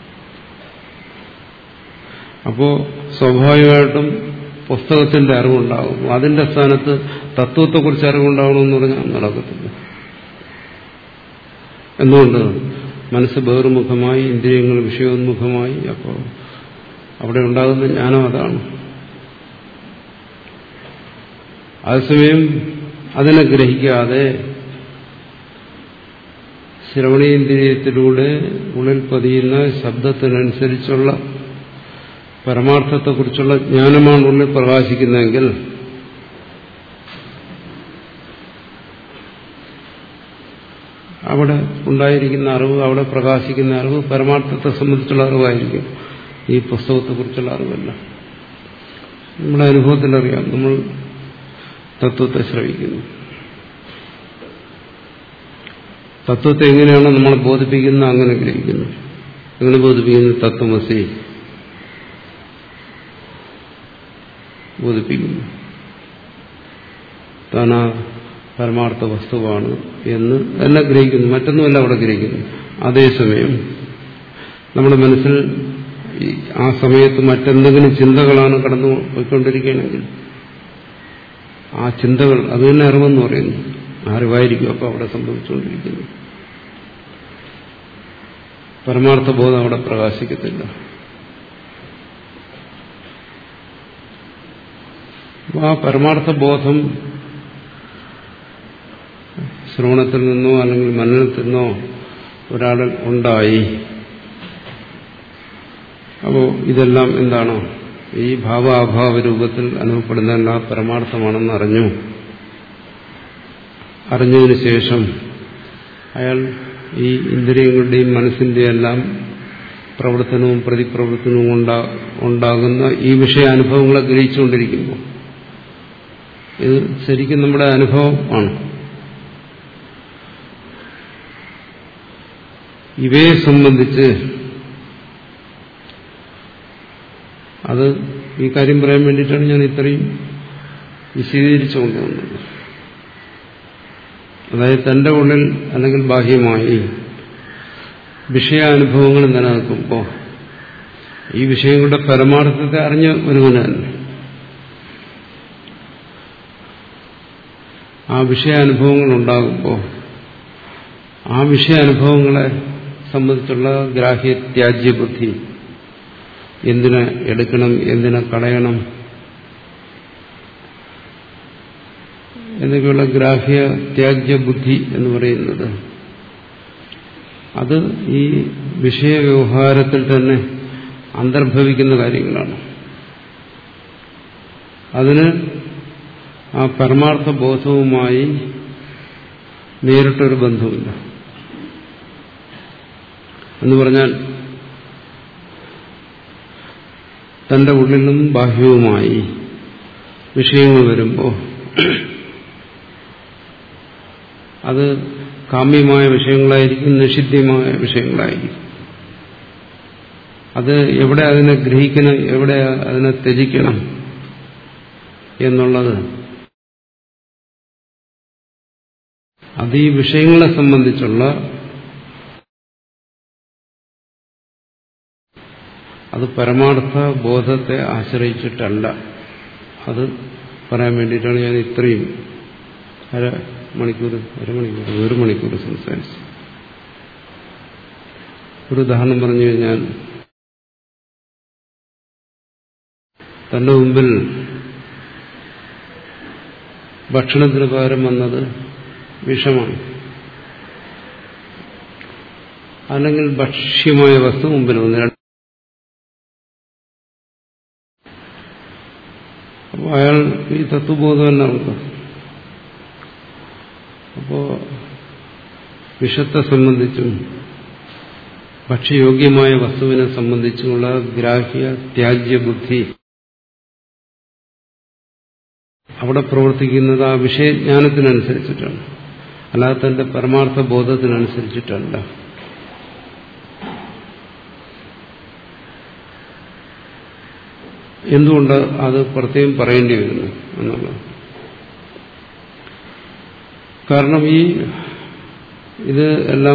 അപ്പോൾ സ്വാഭാവികമായിട്ടും പുസ്തകത്തിന്റെ അറിവുണ്ടാകും. അതിന്റെ സ്ഥാനത്ത് തത്വത്തെക്കുറിച്ച് അറിവുണ്ടാകണമെന്ന് പറഞ്ഞാൽ നടക്കത്തില്ല. എന്തുകൊണ്ട്? മനസ്സ് ബഹിർമുഖമായി, ഇന്ദ്രിയങ്ങൾ വിഷയോന്മുഖമായി. അപ്പോൾ അവിടെ ഉണ്ടാകുന്ന ജ്ഞാനം അതാണ്. അതേസമയം അതിനെ ഗ്രഹിക്കാതെ ശ്രവണേന്ദ്രിയത്തിലൂടെ ഉള്ളിൽ പതിയുന്ന ശബ്ദത്തിനനുസരിച്ചുള്ള പരമാർത്ഥത്തെക്കുറിച്ചുള്ള ജ്ഞാനമാണ് ഉള്ളിൽ പ്രകാശിക്കുന്നതെങ്കിൽ അവിടെ ഉണ്ടായിരിക്കുന്ന അറിവ്, അവിടെ പ്രകാശിക്കുന്ന അറിവ് പരമാർത്ഥത്തെ സംബന്ധിച്ചുള്ള അറിവായിരിക്കും. ഈ പുസ്തകത്തെക്കുറിച്ചുള്ള അറിവല്ല. നമ്മുടെ അനുഭവത്തിലറിയാം. നമ്മൾ തത്വത്തെ ശ്രവിക്കുന്നു. തത്വത്തെ എങ്ങനെയാണ് നമ്മളെ ബോധിപ്പിക്കുന്നത്? അങ്ങനെ ഗ്രഹിക്കുന്നു. അങ്ങനെ ബോധിപ്പിക്കുന്നു. തത്വമസി ബോധിപ്പിക്കുന്നു. താനാ പരമാർത്ഥ വസ്തുവാണ് എന്ന് എല്ലാം ഗ്രഹിക്കുന്നു. മറ്റൊന്നുമല്ല അവിടെ ഗ്രഹിക്കുന്നു. അതേസമയം നമ്മുടെ മനസ്സിൽ ആ സമയത്ത് മറ്റെന്തെങ്കിലും ചിന്തകളാണ് കടന്നു പോയിക്കൊണ്ടിരിക്കുകയാണെങ്കിൽ ആ ചിന്തകൾ, അത് തന്നെ അറിവെന്ന് പറയുന്നു. അറിവായിരിക്കും അപ്പോൾ അവിടെ സംഭവിച്ചുകൊണ്ടിരിക്കുന്നു. പരമാർത്ഥ ബോധം അവിടെ പ്രകാശിക്കത്തില്ല. ആ പരമാർത്ഥ ബോധം ശ്രവണത്തിൽ നിന്നോ അല്ലെങ്കിൽ മനനത്തിൽ നിന്നോ ഒരാളിൽ ഉണ്ടായി. അപ്പോൾ ഇതെല്ലാം എന്താണ്? ഈ ഭാവാഭാവ രൂപത്തിൽ അനുഭവപ്പെടുന്നതെല്ലാം പരമാർത്ഥമാണെന്ന് അറിഞ്ഞു. അറിഞ്ഞതിന് ശേഷം അയാൾ ഈ ഇന്ദ്രിയങ്ങളുടെയും മനസ്സിന്റെയും എല്ലാം പ്രവർത്തനവും പ്രതിപ്രവർത്തനവും ഉണ്ടാകുന്ന ഈ വിഷയാനുഭവങ്ങളെ ഗ്രഹിച്ചുകൊണ്ടിരിക്കുമ്പോൾ ഇത് ശരിക്കും നമ്മുടെ അനുഭവമാണ്. ഇവയെ സംബന്ധിച്ച് അത് ഈ കാര്യം പറയാൻ വേണ്ടിയിട്ടാണ് ഞാൻ ഇത്രയും വിശദീകരിച്ചു കൊണ്ടുവന്നത്. അതായത് തന്റെ ഉള്ളിൽ അല്ലെങ്കിൽ ബാഹ്യമായി വിഷയാനുഭവങ്ങൾ നിലനിൽക്കുമ്പോൾ ഈ വിഷയങ്ങളുടെ പരമാർത്ഥത്തെ അറിഞ്ഞ ഒരുവന് ആ വിഷയാനുഭവങ്ങൾ ഉണ്ടാകുമ്പോൾ ആ വിഷയാനുഭവങ്ങളെ സംബന്ധിച്ചുള്ള ഗ്രാഹ്യ ത്യാജ്യബുദ്ധി, എന്തിനെ എടുക്കണം, എന്തിനെ കളയണം എന്നൊക്കെയുള്ള ഗ്രാഹ്യ ത്യാജ്യബുദ്ധി എന്ന് പറയുന്നത് അത് ഈ വിഷയവ്യവഹാരത്തിൽ തന്നെ അന്തർഭവിക്കുന്ന കാര്യങ്ങളാണ്. അതിന് ആ പരമാർത്ഥ ബോധവുമായി നേരിട്ടൊരു ബന്ധമില്ല. എന്ന് പറഞ്ഞാൽ തന്റെ ഉള്ളിൽ നിന്നും ബാഹ്യവുമായി വിഷയങ്ങൾ വരുമ്പോൾ അത് കാമ്യമായ വിഷയങ്ങളായിരിക്കും, നിഷിദ്ധമായ വിഷയങ്ങളായിരിക്കും. അത് എവിടെ അതിനെ ഗ്രഹിക്കണം, എവിടെ അതിനെ ത്യജിക്കണം എന്നുള്ളത് അത് ഈ വിഷയങ്ങളെ സംബന്ധിച്ചുള്ള അത് പരമാർത്ഥ ബോധത്തെ ആശ്രയിച്ചിട്ടല്ല. അത് പറയാൻ വേണ്ടിയിട്ടാണ് ഞാൻ ഇത്രയും അര മണിക്കൂർ അരമണിക്കൂർ ഒരു മണിക്കൂർ സംസാരിച്ചു. ഒരു ഉദാഹരണം പറഞ്ഞു കഴിഞ്ഞാൽ തന്റെ മുമ്പിൽ ഭക്ഷണത്തിന് പകരം വന്നത് വിഷമാണ്, അല്ലെങ്കിൽ ഭക്ഷ്യമായ വസ്തു മുമ്പിൽ വന്നു. അപ്പോൾ അയാൾ ഈ തത്വബോധമല്ല ഉണ്ട്. അപ്പോ വിഷത്തെ സംബന്ധിച്ചും ഭക്ഷ്യയോഗ്യമായ വസ്തുവിനെ സംബന്ധിച്ചുമുള്ള ഗ്രാഹ്യ ത്യാജ്യ ബുദ്ധി അവിടെ പ്രവർത്തിക്കുന്നത് ആ വിഷയജ്ഞാനത്തിനനുസരിച്ചിട്ടാണ്, അല്ലാതെ തന്റെ പരമാർത്ഥ ബോധത്തിനനുസരിച്ചിട്ടല്ല. എന്തുകൊണ്ട് അത് പ്രത്യേകം പറയേണ്ടി വരുന്നു എന്നുള്ളത്? കാരണം ഈ ഇത് എല്ലാം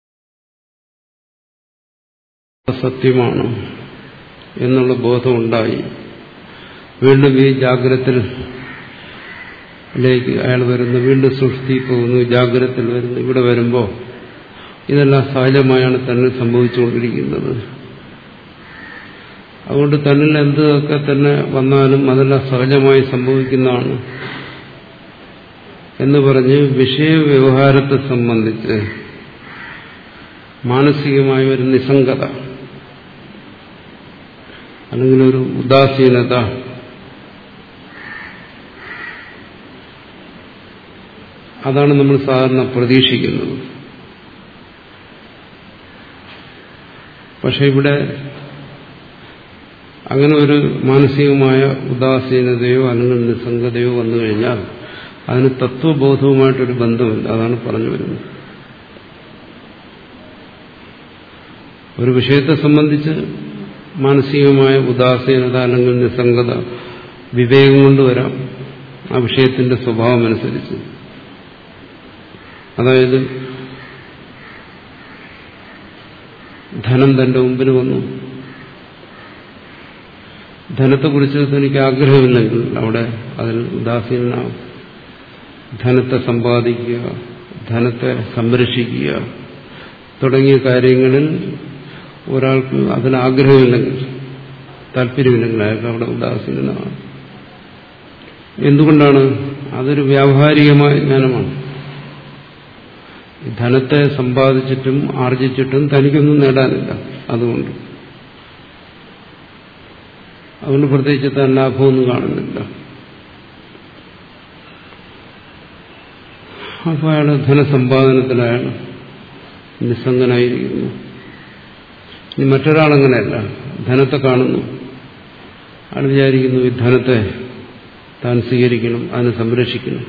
സത്യമാണ് എന്നുള്ള ബോധം ഉണ്ടായി വീണ്ടും ഈ ജാഗ്രതയിലേക്ക് അയാൾ വരുന്നു, വീണ്ടും സുഷുപ്തി പോകുന്നു, ജാഗ്രതയിൽ വരുന്നു. ഇവിടെ വരുമ്പോൾ ഇതെല്ലാം സഹജമായാണ് തന്നെ സംഭവിച്ചുകൊണ്ടിരിക്കുന്നത്. അതുകൊണ്ട് തന്നിൽ എന്തൊക്കെ തന്നെ വന്നാലും അതെല്ലാം സഹജമായി സംഭവിക്കുന്നതാണ് എന്ന് പറഞ്ഞ് വിഷയവ്യവഹാരത്തെ സംബന്ധിച്ച് മാനസികമായ ഒരു നിസ്സംഗത അല്ലെങ്കിൽ ഒരു ഉദാസീനത അതാണ് നമ്മൾ സാധാരണ പ്രതീക്ഷിക്കുന്നത്. പക്ഷെ ഇവിടെ അങ്ങനെ ഒരു മാനസികമായ ഉദാസീനതയോ അല്ലെങ്കിൽ നിസ്സംഗതയോ വന്നു കഴിഞ്ഞാൽ അതിന് തത്വബോധവുമായിട്ടൊരു ബന്ധമില്ല. അതാണ് പറഞ്ഞു വരുന്നത്. ഒരു വിഷയത്തെ സംബന്ധിച്ച് മാനസികമായ ഉദാസീനത അല്ലെങ്കിൽ നിസ്സംഗത വിവേകം കൊണ്ടുവരാം, ആ വിഷയത്തിന്റെ സ്വഭാവമനുസരിച്ച്. അതായത് ധനം തന്റെ മുമ്പിൽ വന്നു, ധനത്തെക്കുറിച്ച് തനിക്ക് ആഗ്രഹമില്ലെങ്കിൽ അവിടെ അതിൽ ഉദാസീനനാവും. ധനത്തെ സമ്പാദിക്കുക, ധനത്തെ സംരക്ഷിക്കുക തുടങ്ങിയ കാര്യങ്ങളിൽ ഒരാൾക്ക് അതിന് ആഗ്രഹമില്ലെങ്കിൽ, താല്പര്യമില്ലെങ്കിൽ അയാൾക്ക് അവിടെ ഉദാസീനനാണ്. എന്തുകൊണ്ടാണ്? അതൊരു വ്യാവഹാരികമായ ജ്ഞാനമാണ്. ധനത്തെ സമ്പാദിച്ചിട്ടും ആർജിച്ചിട്ടും തനിക്കൊന്നും നേടാനില്ല. അതുകൊണ്ട് അതുകൊണ്ട് പ്രത്യേകിച്ച് താൻ ലാഭമൊന്നും കാണുന്നില്ല. അപ്പോൾ അയാൾ ധനസമ്പാദനത്തിലയാൾ നിസ്സംഗനായിരിക്കുന്നു. ഇനി മറ്റൊരാളങ്ങനെയല്ല, ധനത്തെ കാണുന്നു, അയാൾ വിചാരിക്കുന്നു ഈ ധനത്തെ താൻ സ്വീകരിക്കണം, അതിനെ സംരക്ഷിക്കണം.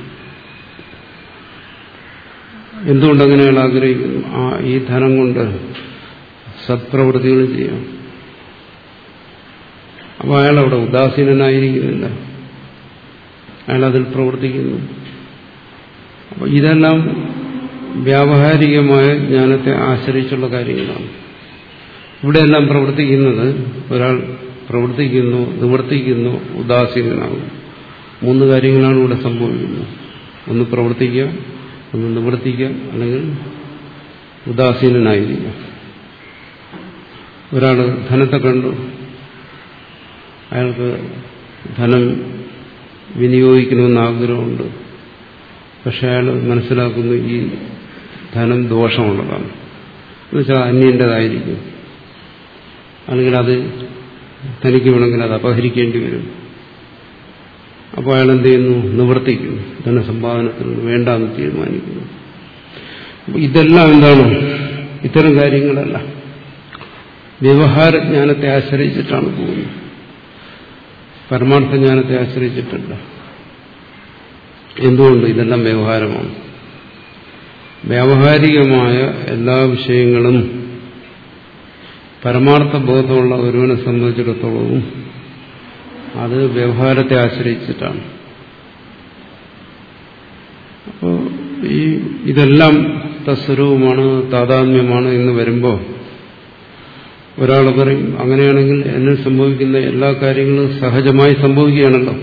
എന്തുകൊണ്ടങ്ങനെ അയാൾ ആഗ്രഹിക്കുന്നു? ആ ഈ ധനം കൊണ്ട് സത്പ്രവൃത്തികൾ ചെയ്യാം. അപ്പോൾ അയാൾ അവിടെ ഉദാസീനനായിരിക്കുന്നില്ല, അയാൾ അതിൽ പ്രവർത്തിക്കുന്നു. അപ്പോൾ ഇതെല്ലാം വ്യാവഹാരികമായ ജ്ഞാനത്തെ ആശ്രയിച്ചുള്ള കാര്യങ്ങളാണ്. ഇവിടെയെല്ലാം പ്രവർത്തിക്കുന്നത് ഒരാൾ പ്രവർത്തിക്കുന്നു, നിവർത്തിക്കുന്നു, ഉദാസീനനാകും. മൂന്ന് കാര്യങ്ങളാണ് ഇവിടെ സംഭവിക്കുന്നത്. ഒന്ന് പ്രവർത്തിക്കുക, ഒന്ന് നിവർത്തിക്കുക, അല്ലെങ്കിൽ ഉദാസീനനായിരിക്കുക. ഒരാൾ ധനത്തെ കണ്ടു, അയാൾക്ക് ധനം വിനിയോഗിക്കണമെന്ന് ആഗ്രഹമുണ്ട്. പക്ഷെ അയാൾ മനസ്സിലാക്കുന്നു ഈ ധനം ദോഷമുള്ളതാണ്, എന്നുവെച്ചാൽ അന്യൻ്റെതായിരിക്കും, അല്ലെങ്കിൽ അത് തനിക്ക് വേണമെങ്കിൽ അത് അപഹരിക്കേണ്ടി വരും. അപ്പോൾ അയാൾ എന്ത് ചെയ്യുന്നു? നിവർത്തിക്കുന്നു, ധനസമ്പാദനത്തിന് വേണ്ടാന്ന് തീരുമാനിക്കുന്നു. അപ്പോൾ ഇതെല്ലാം എന്താണ്? ഇത്തരം കാര്യങ്ങളല്ല, വ്യവഹാരജ്ഞാനത്തെ ആശ്രയിച്ചിട്ടാണ് പോകുന്നത്, പരമാർത്ഥജ്ഞാനത്തെ ആശ്രയിച്ചിട്ടല്ല. എന്തുകൊണ്ട്? ഇതെല്ലാം വ്യവഹാരമാണ്. വ്യാവഹാരികമായ എല്ലാ വിഷയങ്ങളും പരമാർത്ഥ ബോധമുള്ള ഒരുവനെ സംബന്ധിച്ചിടത്തോളവും അത് വ്യവഹാരത്തെ ആശ്രയിച്ചിട്ടാണ്. അപ്പോൾ ഈ ഇതെല്ലാം തസ്വരൂപമാണ്, താതാത്മ്യമാണ് എന്ന് വരുമ്പോൾ ഒരാൾ പറയും, അങ്ങനെയാണെങ്കിൽ എന്നിൽ സംഭവിക്കുന്ന എല്ലാ കാര്യങ്ങളും സഹജമായി സംഭവിക്കുകയാണല്ലോ.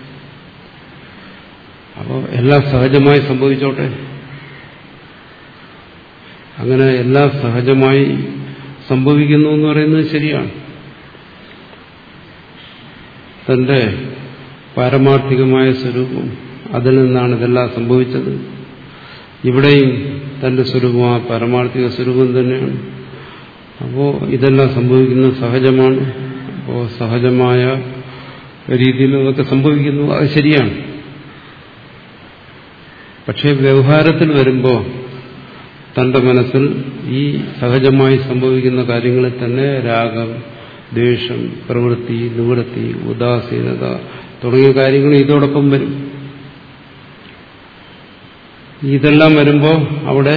അപ്പോൾ എല്ലാം സഹജമായി സംഭവിച്ചോട്ടെ. അങ്ങനെ എല്ലാം സഹജമായി സംഭവിക്കുന്നു എന്ന് പറയുന്നത് ശരിയാണ്. തന്റെ പാരമാർത്ഥികമായ സ്വരൂപം, അതിൽ നിന്നാണ് ഇതെല്ലാം സംഭവിച്ചത്. ഇവിടെയും തന്റെ സ്വരൂപം ആ പാരമാർത്ഥിക സ്വരൂപം തന്നെയാണ്. അപ്പോൾ ഇതെല്ലാം സംഭവിക്കുന്നത് സഹജമാണ്. അപ്പോൾ സഹജമായ രീതിയിൽ അതൊക്കെ സംഭവിക്കുന്നു, അത് ശരിയാണ്. പക്ഷെ വ്യവഹാരത്തിൽ വരുമ്പോൾ തന്റെ മനസ്സിൽ ഈ സഹജമായി സംഭവിക്കുന്ന കാര്യങ്ങളിൽ തന്നെ രാഗം, ദ്വേഷം, പ്രവൃത്തി, നിവൃത്തി, ഉദാസീനത തുടങ്ങിയ കാര്യങ്ങൾ ഇതോടൊപ്പം വരും. ഇതെല്ലാം വരുമ്പോൾ അവിടെ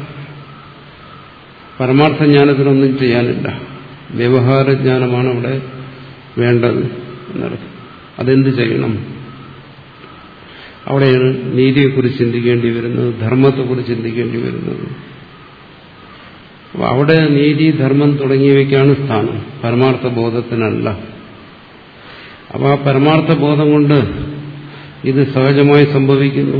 പരമാർത്ഥ ജ്ഞാനത്തിനൊന്നും ചെയ്യാനില്ല. വ്യവഹാരജ്ഞാനമാണ് അവിടെ വേണ്ടത് എന്നർത്ഥം. അതെന്ത് ചെയ്യണം? അവിടെയാണ് നീതിയെക്കുറിച്ച് ചിന്തിക്കേണ്ടി വരുന്നത്, ധർമ്മത്തെക്കുറിച്ച് ചിന്തിക്കേണ്ടി വരുന്നത്. അപ്പോൾ അവിടെ നീതി, ധർമ്മം തുടങ്ങിയവയ്ക്കാണ് സ്ഥാനം, പരമാർത്ഥ ബോധത്തിനല്ല. അപ്പോൾ ആ പരമാർത്ഥ ബോധം കൊണ്ട് ഇത് സഹജമായി സംഭവിക്കുന്നു,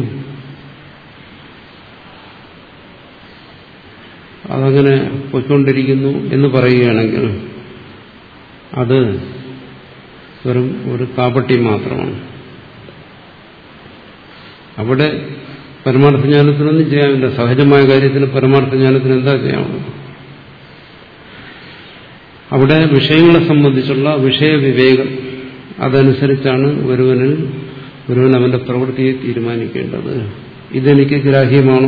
അതങ്ങനെ പൊയ്ക്കൊണ്ടിരിക്കുന്നു എന്ന് പറയുകയാണെങ്കിൽ അത് വെറും ഒരു കാപട്യം മാത്രമാണ്. അവിടെ പരമാർത്ഥജ്ഞാനത്തിനൊന്നും ചെയ്യാനില്ല. സഹജമായ കാര്യത്തിന് പരമാർത്ഥജ്ഞാനത്തിന് എന്താ ചെയ്യാനുള്ളത്? അവിടെ വിഷയങ്ങളെ സംബന്ധിച്ചുള്ള വിഷയവിവേകം, അതനുസരിച്ചാണ് ഒരുവനിൽ ഒരുവൻ അവന്റെ പ്രവൃത്തിയെ തീരുമാനിക്കേണ്ടത്. ഇതെനിക്ക് ഗ്രാഹ്യമാണോ?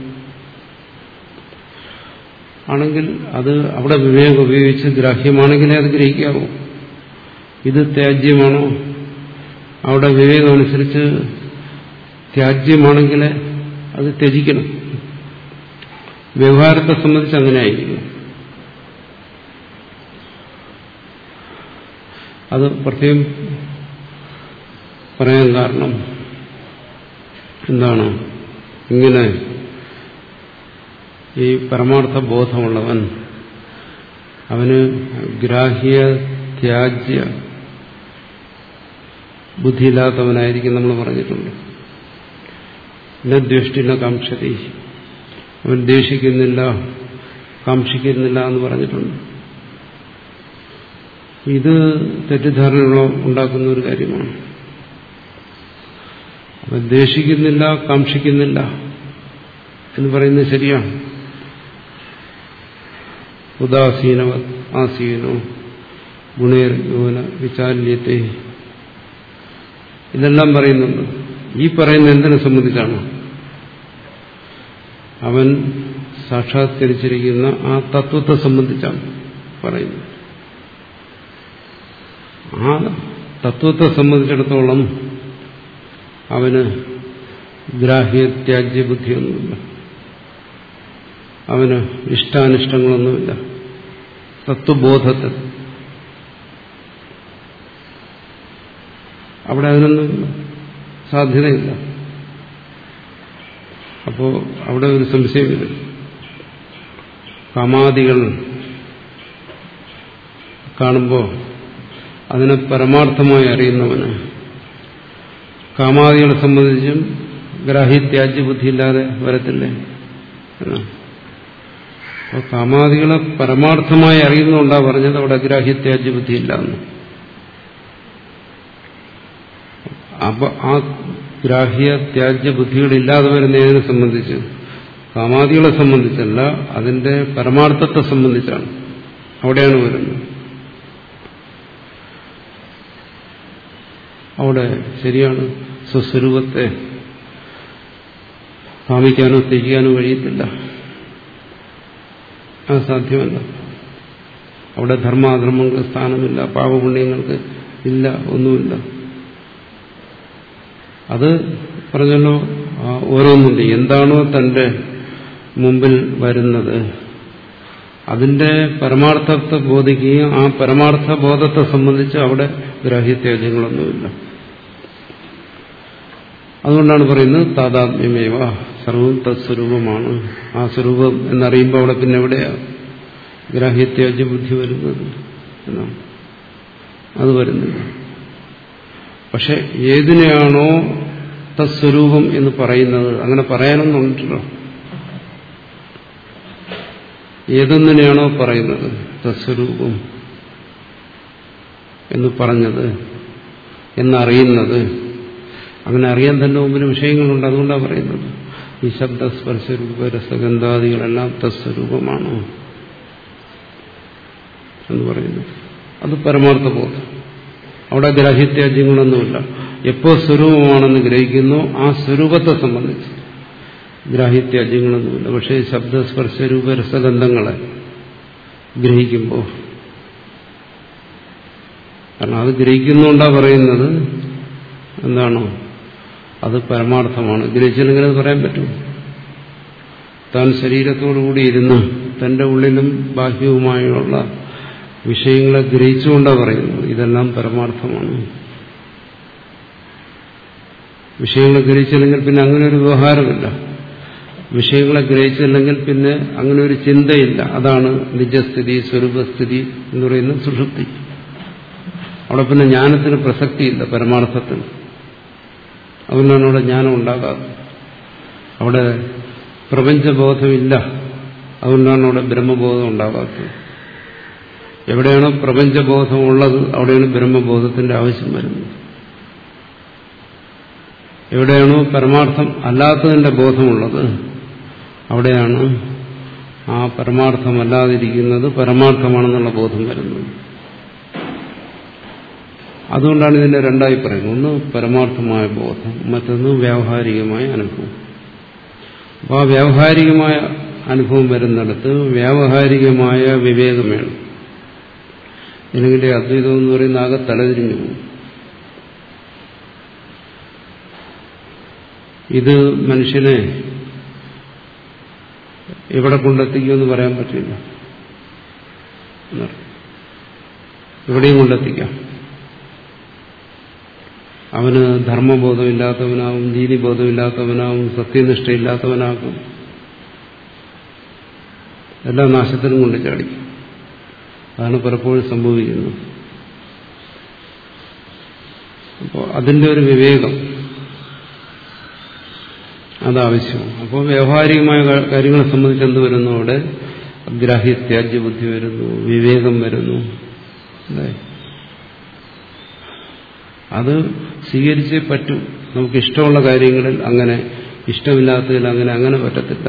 ആണെങ്കിൽ അത് അവിടെ വിവേകം ഉപയോഗിച്ച് ഗ്രാഹ്യമാണെങ്കിലേ അത് ഗ്രഹിക്കാവൂ. ഇത് ത്യാജ്യമാണോ? അവിടെ വിവേകം അനുസരിച്ച് ത്യാജ്യമാണെങ്കിൽ അത് ത്യജിക്കണം. വ്യവഹാരത്തെ സംബന്ധിച്ച് അങ്ങനെ ആയിരിക്കും. അത് പ്രത്യേകം പറയാൻ കാരണം എന്താണ്? ഇങ്ങനെ ഈ പരമാർത്ഥ ബോധമുള്ളവൻ അവന് ഗ്രാഹ്യ ത്യാജ്യ ബുദ്ധിയില്ലാത്തവനായിരിക്കും നമ്മൾ പറഞ്ഞിട്ടുണ്ട്. ന ദ്വേഷ്ടിന കാംക്ഷതി, അവൻ ദ്വേഷിക്കുന്നില്ല, കാക്ഷിക്കുന്നില്ല എന്ന് പറഞ്ഞിട്ടുണ്ട്. ഇത് തെറ്റിദ്ധാരണ ഉണ്ടാക്കുന്ന ഒരു കാര്യമാണ്. അവൻ ദ്വേഷിക്കുന്നില്ല, കാക്ഷിക്കുന്നില്ല എന്ന് പറയുന്നത് ശരിയാണ്. ഉദാസീനവ ആസീനോ ഗുണേർ യോന വിചാല്യത്തെ, ഇതെല്ലാം പറയുന്നുണ്ട്. ഈ പറയുന്ന എന്തിനെ സംബന്ധിച്ചാണ്? അവൻ സാക്ഷാത്കരിച്ചിരിക്കുന്ന ആ തത്വത്തെ സംബന്ധിച്ചാണ് പറയുന്നത്. ആ തത്വത്തെ സംബന്ധിച്ചിടത്തോളം അവന് ഗ്രാഹ്യ ത്യാജ്യ ബുദ്ധിയൊന്നുമില്ല, അവന് ഇഷ്ടാനിഷ്ടങ്ങളൊന്നുമില്ല. തത്വബോധത്തിൽ അവിടെ അതിനൊന്നും സാധ്യതയില്ല. അപ്പോൾ അവിടെ ഒരു സംശയമില്ല. കാമാദികൾ കാണുമ്പോൾ അതിനെ പരമാർത്ഥമായി അറിയുന്നവന് കാമാദികളെ സംബന്ധിച്ചും ഗ്രാഹ്യത്യാജ്യ ബുദ്ധിയില്ലാതെ വരത്തില്ലേ എന്നാണ്. അപ്പോൾ കാമാദികളെ പരമാർത്ഥമായി അറിയുന്നുണ്ടാ പറഞ്ഞത് അവിടെ ഗ്രാഹ്യത്യാജ്യ ബുദ്ധിയില്ല എന്ന്. അപ്പൊ ആ ഗ്രാഹ്യ ത്യാജ്യ ബുദ്ധികളില്ലാതെ വരുന്നതിനെ സംബന്ധിച്ച്, കാമാദികളെ സംബന്ധിച്ചല്ല, അതിന്റെ പരമാർത്ഥത്തെ സംബന്ധിച്ചാണ്. അവിടെയാണ് വരുന്നത്. അവിടെ ശരിയാണ്, സ്വസ്വരൂപത്തെ കാമിക്കാനോ ത്യജിക്കാനോ കഴിയത്തില്ല, അത് സാധ്യമല്ല. അവിടെ ധർമാധർമ്മങ്ങൾക്ക് സ്ഥാനമില്ല, പാപപുണ്യങ്ങൾക്ക് ഇല്ല, ഒന്നുമില്ല. അത് പറഞ്ഞല്ലോ, ഓരോന്നുണ്ട്. എന്താണോ തന്റെ മുമ്പിൽ വരുന്നത് അതിന്റെ പരമാർത്ഥത്തെ ബോധിക്കുകയും ആ പരമാർത്ഥ ബോധത്തെ സംബന്ധിച്ച് അവിടെ ഗ്രാഹ്യത്യാജ്യങ്ങളൊന്നുമില്ല. അതുകൊണ്ടാണ് പറയുന്നത് താദാത്മ്യമേവ, സർവം തത്സ്വരൂപമാണ്. ആ സ്വരൂപം എന്നറിയുമ്പോൾ അവിടെ പിന്നെ എവിടെയാണ് ഗ്രാഹ്യത്യാജ്യ ബുദ്ധി വരുന്നത് എന്നാണ്. അത് വരുന്നില്ല. പക്ഷെ ഏതിനെയാണോ തത്സ്വരൂപം എന്ന് പറയുന്നത്, അങ്ങനെ പറയാനൊന്നുണ്ടല്ലോ, ഏതൊന്നിനെയാണോ പറയുന്നത് തത്സ്വരൂപം എന്ന് പറഞ്ഞത്, എന്നറിയുന്നത്, അങ്ങനെ അറിയാൻ തന്നെ മുമ്പിൽ വിഷയങ്ങളുണ്ട്. അതുകൊണ്ടാണ് പറയുന്നത് ഈ ശബ്ദസ്പർശരൂപ രസഗന്ധാദികളെല്ലാം തസ്വരൂപമാണ് എന്ന് പറയുന്നത്. അത് പരമാർത്ഥബോധം. അവിടെ ഗ്രാഹ്യത്യാജ്യങ്ങളൊന്നുമില്ല. എപ്പോ സ്വരൂപമാണെന്ന് ഗ്രഹിക്കുന്നു ആ സ്വരൂപത്തെ സംബന്ധിച്ച് ഗ്രാഹ്യത്യാജ്യങ്ങളൊന്നുമില്ല. പക്ഷേ ശബ്ദസ്പർശരൂപ രസഗന്ധങ്ങളെ ഗ്രഹിക്കുമ്പോൾ, കാരണം അത് ഗ്രഹിക്കുന്നുകൊണ്ടാ പറയുന്നത് എന്താണോ അത് പരമാർത്ഥമാണ്. ഗ്രഹിച്ചില്ലെങ്കിൽ അത് പറയാൻ പറ്റും. താൻ ശരീരത്തോടുകൂടി ഇരുന്ന് തന്റെ ഉള്ളിലും ബാഹ്യവുമായുള്ള വിഷയങ്ങളെ ഗ്രഹിച്ചുകൊണ്ടാണ് പറയുന്നത് ഇതെല്ലാം പരമാർത്ഥമാണ്. വിഷയങ്ങളെ ഗ്രഹിച്ചില്ലെങ്കിൽ പിന്നെ അങ്ങനെ ഒരു വ്യവഹാരമില്ല. വിഷയങ്ങളെ ഗ്രഹിച്ചില്ലെങ്കിൽ പിന്നെ അങ്ങനെ ഒരു ചിന്തയില്ല. അതാണ് നിജസ്ഥിതി, സ്വരൂപസ്ഥിതി എന്ന് പറയുന്ന സുഷുപ്തി. അവിടെ പിന്നെ ജ്ഞാനത്തിന് പ്രസക്തിയില്ല പരമാർത്ഥത്തിന്. അതുകൊണ്ടാണ് അവിടെ ജ്ഞാനം ഉണ്ടാകാത്തത്. അവിടെ പ്രപഞ്ചബോധമില്ല. അതുകൊണ്ടാണ് അവിടെ ബ്രഹ്മബോധം ഉണ്ടാകാത്തത്. എവിടെയാണോ പ്രപഞ്ചബോധം ഉള്ളത് അവിടെയാണ് ബ്രഹ്മബോധത്തിന്റെ ആവശ്യം വരുന്നത്. എവിടെയാണോ പരമാർത്ഥം അല്ലാത്തതിന്റെ ബോധമുള്ളത് അവിടെയാണ് ആ പരമാർത്ഥമല്ലാതിരിക്കുന്നത് പരമാർത്ഥമാണെന്നുള്ള ബോധം വരുന്നത്. അതുകൊണ്ടാണ് ഇതിനെ രണ്ടായി പറയുന്നത്. ഒന്ന് പരമാർത്ഥമായ ബോധം, മറ്റൊന്ന് വ്യാവഹാരികമായ അനുഭവം. അപ്പോൾ ആ വ്യാവഹാരികമായ അനുഭവം വരുന്നിടത്ത് വ്യാവഹാരികമായ വിവേകം വേണം. അല്ലെങ്കിൽ അദ്വൈതം എന്ന് പറയുന്ന ആകെ തലതിരിഞ്ഞു പോകും. ഇത് മനുഷ്യനെ എവിടെ കൊണ്ടെത്തിക്കുമെന്ന് പറയാൻ പറ്റില്ല. എവിടെയും കൊണ്ടെത്തിക്കാം. അവന് ധർമ്മബോധമില്ലാത്തവനാവും, നീതിബോധമില്ലാത്തവനാവും, സത്യനിഷ്ഠയില്ലാത്തവനാകും. എല്ലാ നാശത്തിനും കൊണ്ട് ചാടിക്കും. അതാണ് പലപ്പോഴും സംഭവിക്കുന്നത്. അപ്പോൾ അതിൻ്റെ ഒരു വിവേകം അതാവശ്യമാണ്. അപ്പോൾ വ്യാവഹാരികമായ കാര്യങ്ങളെ സംബന്ധിച്ച് എന്ത് വരുന്നു? അവിടെ ഗ്രാഹ്യത്യാജ്യ ബുദ്ധി വരുന്നു, വിവേകം വരുന്നു. അല്ലേ? അത് സ്വീകരിച്ചേ പറ്റൂ. നമുക്ക് ഇഷ്ടമുള്ള കാര്യങ്ങളിൽ അങ്ങനെ, ഇഷ്ടമില്ലാത്തതിൽ അങ്ങനെ അങ്ങനെ പറ്റത്തില്ല.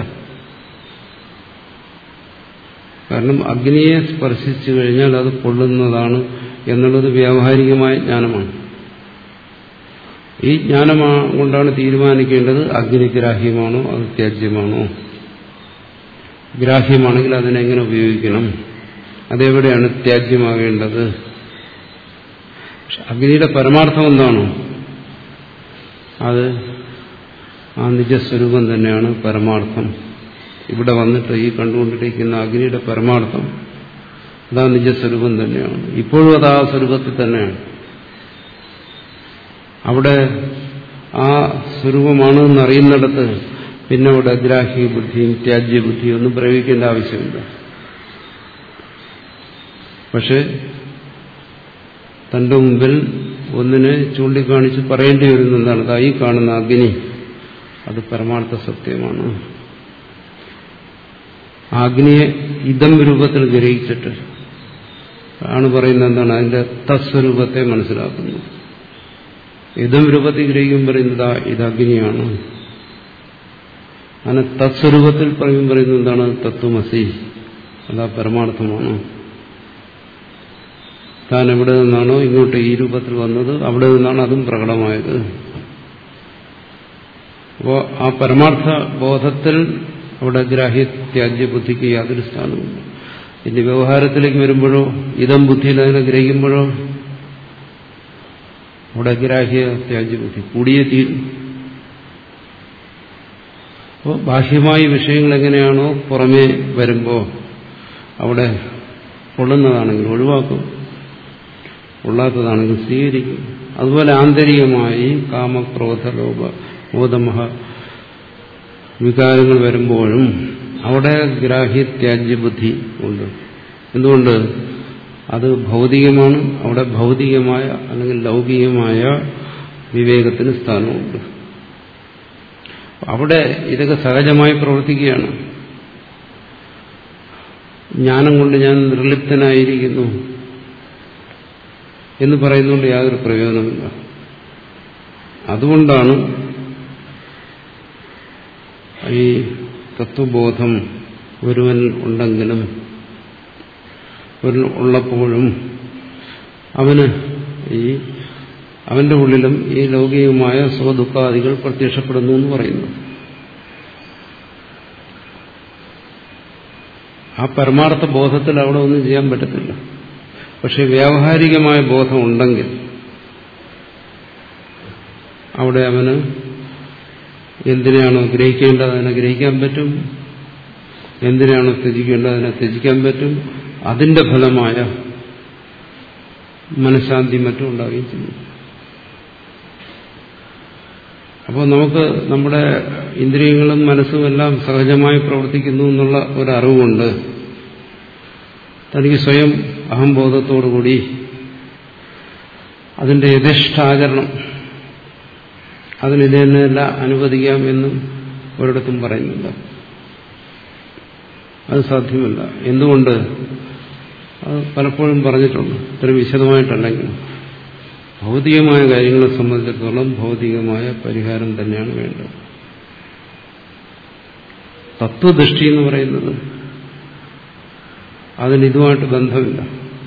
കാരണം അഗ്നിയെ സ്പർശിച്ചു കഴിഞ്ഞാൽ അത് പൊള്ളുന്നതാണ് എന്നുള്ളത് വ്യാവഹാരികമായ ജ്ഞാനമാണ്. ഈ ജ്ഞാനം കൊണ്ടാണ് തീരുമാനിക്കേണ്ടത് അഗ്നിഗ്രാഹ്യമാണോ അത് ത്യാജ്യമാണോ. ഗ്രാഹ്യമാണെങ്കിൽ അതിനെങ്ങനെ ഉപയോഗിക്കണം, അതെവിടെയാണ് ത്യാജ്യമാകേണ്ടത്. പക്ഷെ അഗ്നിയുടെ പരമാർത്ഥം എന്താണോ അത് ആ നിജസ്വരൂപം തന്നെയാണ് പരമാർത്ഥം. ഇവിടെ വന്നിട്ട് ഈ കണ്ടുകൊണ്ടിരിക്കുന്ന അഗ്നിയുടെ പരമാർത്ഥം അതാ നിജസ്വരൂപം തന്നെയാണ്. ഇപ്പോഴും അത് ആ സ്വരൂപത്തിൽ തന്നെയാണ്. അവിടെ ആ സ്വരൂപമാണ് എന്നറിയുന്നിടത്ത് പിന്നെ അവിടെ ഗ്രാഹ്യ ബുദ്ധിയും ത്യാജ്യ ബുദ്ധിയും ഒന്നും പ്രയോഗിക്കേണ്ട ആവശ്യമില്ല. പക്ഷെ തന്റെ മുമ്പിൽ ഒന്നിനെ ചൂണ്ടിക്കാണിച്ച് പറയേണ്ടി വരുന്ന എന്താണ്? അതാ ഈ കാണുന്ന അഗ്നി അത് പരമാർത്ഥ സത്യമാണ്. ആ അഗ്നിയെ ഇതം രൂപത്തിൽ ഗ്രഹിച്ചിട്ട് ആണ് പറയുന്നത് എന്താണ്? അതിന്റെ തസ്വരൂപത്തെ മനസ്സിലാക്കുന്നു. ഇതം രൂപത്തിൽ ഗ്രഹിക്കും പറയുന്നതാ ഇത് അഗ്നിയാണ്. അങ്ങനെ തസ്വരൂപത്തിൽ പറയും പറയുന്നത് എന്താണ്? തത്വമസി, അതാ പരമാർത്ഥമാണ്. താൻ എവിടെ നിന്നാണോ ഇങ്ങോട്ട് ഈ രൂപത്തിൽ വന്നത് അവിടെ നിന്നാണ് അതും പ്രകടമായത്. അപ്പോൾ ആ പരമാർത്ഥ ബോധത്തിൽ അവിടെ ഗ്രാഹ്യത്യാജ്യ ബുദ്ധിക്ക് യാതൊരു സ്ഥാനവുമില്ല. ഇനി വ്യവഹാരത്തിലേക്ക് വരുമ്പോഴോ ഇതം ബുദ്ധിയിൽ അതിനെ ഗ്രഹിക്കുമ്പോഴോ അവിടെ ഗ്രാഹ്യ ത്യാജ്യ ബുദ്ധി കൂടിയേ തീരും. അപ്പോൾ ബാഹ്യമായ വിഷയങ്ങൾ എങ്ങനെയാണോ പുറമേ വരുമ്പോൾ അവിടെ കൊള്ളുന്നതാണെങ്കിൽ ഒഴിവാക്കും, കൊള്ളാത്തതാണെങ്കിൽ സ്വീകരിക്കും. അതുപോലെ ആന്തരികമായി കാമക്രോധ ലോഭ ബോധമഹ വികാരങ്ങൾ വരുമ്പോഴും അവിടെ ഗ്രാഹ്യത്യാജ്യ ബുദ്ധി ഉണ്ട്. എന്തുകൊണ്ട്? അത് ഭൗതികമാണ്. അവിടെ ഭൗതികമായ അല്ലെങ്കിൽ ലൗകികമായ വിവേകത്തിന് സ്ഥാനമുണ്ട്. അവിടെ ഇതൊക്കെ സഹജമായി പ്രവർത്തിക്കുകയാണ്. ജ്ഞാനം കൊണ്ട് ഞാൻ നിർലിപ്തനായിരിക്കുന്നു എന്ന് പറയുന്നതുകൊണ്ട് യാതൊരു പ്രയോജനമില്ല. അതുകൊണ്ടാണ് ഈ തത്വബോധം ഒരുവൻ ഉണ്ടെങ്കിലും ഒരു ഉള്ളപ്പോഴും അവന് ഈ അവന്റെ ഉള്ളിലും ഈ ലൗകികമായ സ്വദുഃഖാദികൾ പ്രത്യക്ഷപ്പെടുന്നു എന്ന് പറയുന്നു. ആ പരമാർത്ഥ ബോധത്തിൽ അവിടെ ഒന്നും ചെയ്യാൻ പറ്റത്തില്ല. പക്ഷെ വ്യാവഹാരികമായ ബോധം ഉണ്ടെങ്കിൽ അവിടെ അവന് എന്തിനാണോ ഗ്രഹിക്കേണ്ടത് അതിനെ ഗ്രഹിക്കാൻ പറ്റും, എന്തിനാണോ ത്യജിക്കേണ്ടത് അതിനെ ത്യജിക്കാൻ പറ്റും. അതിന്റെ ഫലമായ മനഃശാന്തി മറ്റും ഉണ്ടാവുകയും ചെയ്യും. അപ്പോൾ നമുക്ക് നമ്മുടെ ഇന്ദ്രിയങ്ങളും മനസ്സും എല്ലാം സഹജമായി പ്രവർത്തിക്കുന്നു എന്നുള്ള ഒരറിവുകൊണ്ട് തനിക്ക് സ്വയം അഹംബോധത്തോടുകൂടി അതിന്റെ യഥേഷ്ടാചരണം അതിനിത് തന്നെയല്ല അനുവദിക്കാം എന്നും ഒരിടത്തും പറയുന്നില്ല. അത് സാധ്യമല്ല. എന്തുകൊണ്ട്? അത് പലപ്പോഴും പറഞ്ഞിട്ടുണ്ട്, ഇത്ര വിശദമായിട്ടല്ലെങ്കിൽ. ഭൗതികമായ കാര്യങ്ങളെ സംബന്ധിച്ചിടത്തോളം ഭൗതികമായ പരിഹാരം തന്നെയാണ് വേണ്ടത്. തത്വദൃഷ്ടി എന്ന് പറയുന്നത് അതിന് ഇതുമായിട്ട് ബന്ധമില്ല.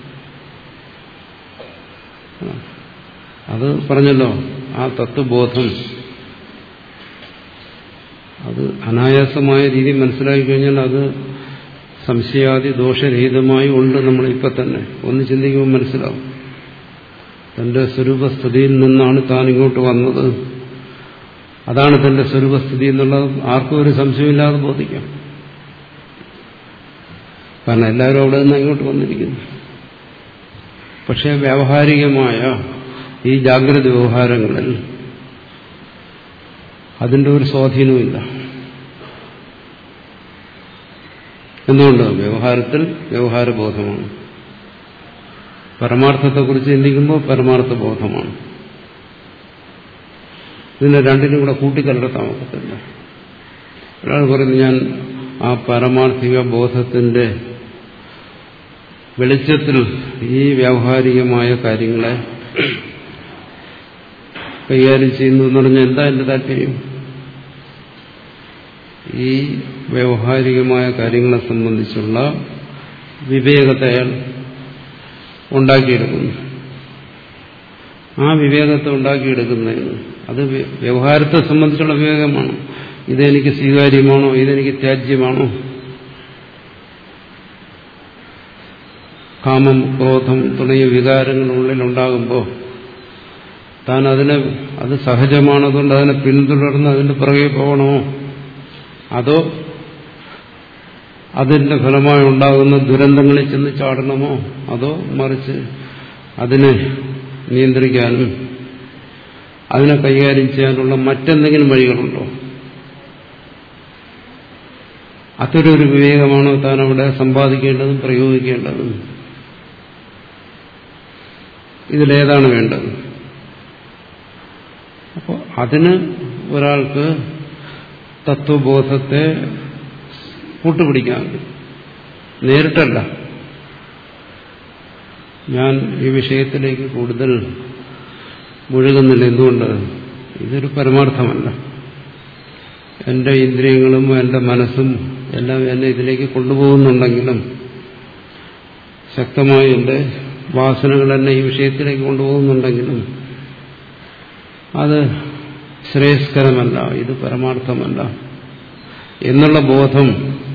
അത് പറഞ്ഞല്ലോ, ആ തത്വബോധം അത് അനായാസമായ രീതിയിൽ മനസ്സിലാക്കി കഴിഞ്ഞാൽ അത് സംശയാദി ദോഷരഹിതമായി ഉണ്ട്. നമ്മളിപ്പോൾ തന്നെ ഒന്ന് ചിന്തിക്കുമ്പോൾ മനസ്സിലാവും. തന്റെ സ്വരൂപസ്ഥിതിയിൽ നിന്നാണ് താൻ ഇങ്ങോട്ട് വന്നത്, അതാണ് തന്റെ സ്വരൂപസ്ഥിതി എന്നുള്ളത് ആർക്കും ഒരു സംശയമില്ലാതെ ബോധിക്കാം. കാരണം എല്ലാവരും അവിടെ നിന്ന് ഇങ്ങോട്ട് വന്നിരിക്കുന്നു. പക്ഷേ വ്യാവഹാരികമായ ഈ ജാഗ്രത വ്യവഹാരങ്ങളിൽ അതിന്റെ ഒരു സ്വാധീനവുമില്ല. എന്തുകൊണ്ട്? വ്യവഹാരത്തിൽ വ്യവഹാരബോധമാണ്. പരമാർത്ഥത്തെക്കുറിച്ച് ചിന്തിക്കുമ്പോൾ പരമാർത്ഥ ബോധമാണ്. ഇതിനെ രണ്ടിനും കൂടെ കൂട്ടിക്കലർത്താൻ പറ്റത്തില്ല. ഒരാൾ പറയുന്നു, ഞാൻ ആ പാരമാർത്ഥിക ബോധത്തിന്റെ വെളിച്ചത്തിൽ ഈ വ്യാവഹാരികമായ കാര്യങ്ങളെ കൈകാര്യം ചെയ്യുന്നു എന്ന് പറഞ്ഞാൽ എന്താ എന്റെ താല്പര്യം? ഈ വ്യാവഹാരികമായ കാര്യങ്ങളെ സംബന്ധിച്ചുള്ള വിവേകത്തെ അയാൾ ഉണ്ടാക്കിയെടുക്കുന്നു. ആ വിവേകത്തെ ഉണ്ടാക്കിയെടുക്കുന്നതിന് അത് വ്യവഹാരത്തെ സംബന്ധിച്ചുള്ള വിവേകമാണ്. ഇതെനിക്ക് സ്വീകാര്യമാണോ, ഇതെനിക്ക് ത്യാജ്യമാണോ, കാമം ക്രോധം തുടങ്ങിയ വികാരങ്ങളുള്ളിലുണ്ടാകുമ്പോൾ താൻ അതിനെ അത് സഹജമാണതുകൊണ്ട് അതിനെ പിന്തുടർന്ന് അതിന്റെ പുറകെ പോകണമോ, അതോ അതിന്റെ ഫലമായി ഉണ്ടാകുന്ന ദുരന്തങ്ങളിൽ ചെന്ന് ചാടണമോ, അതോ മറിച്ച് അതിനെ നിയന്ത്രിക്കാനും അതിനെ കൈകാര്യം ചെയ്യാനുള്ള മറ്റെന്തെങ്കിലും വഴികളുണ്ടോ? അത്തരൊരു വിവേകമാണോ താൻ അവിടെ സമ്പാദിക്കേണ്ടതും പ്രയോഗിക്കേണ്ടതും? ഇതിലേതാണ് വേണ്ടത്? അപ്പോൾ അതിന് ഒരാൾക്ക് തത്വബോധത്തെ കൂട്ടുപിടിക്കാൻ നേരിട്ടല്ല. ഞാൻ ഈ വിഷയത്തിലേക്ക് കൂടുതൽ മുഴുകുന്നില്ല. എന്തുകൊണ്ട്? ഇതൊരു പരമാർത്ഥമല്ല. എന്റെ ഇന്ദ്രിയങ്ങളും എന്റെ മനസ്സും എല്ലാം എന്നെ ഇതിലേക്ക് കൊണ്ടുപോകുന്നുണ്ടെങ്കിലും ശക്തമായി എന്റെ വാസനകൾ എന്നെ ഈ വിഷയത്തിലേക്ക് കൊണ്ടുപോകുന്നുണ്ടെങ്കിലും അത് ശ്രേയസ്കരമല്ല, ഇത് പരമാർത്ഥമല്ല എന്നുള്ള ബോധം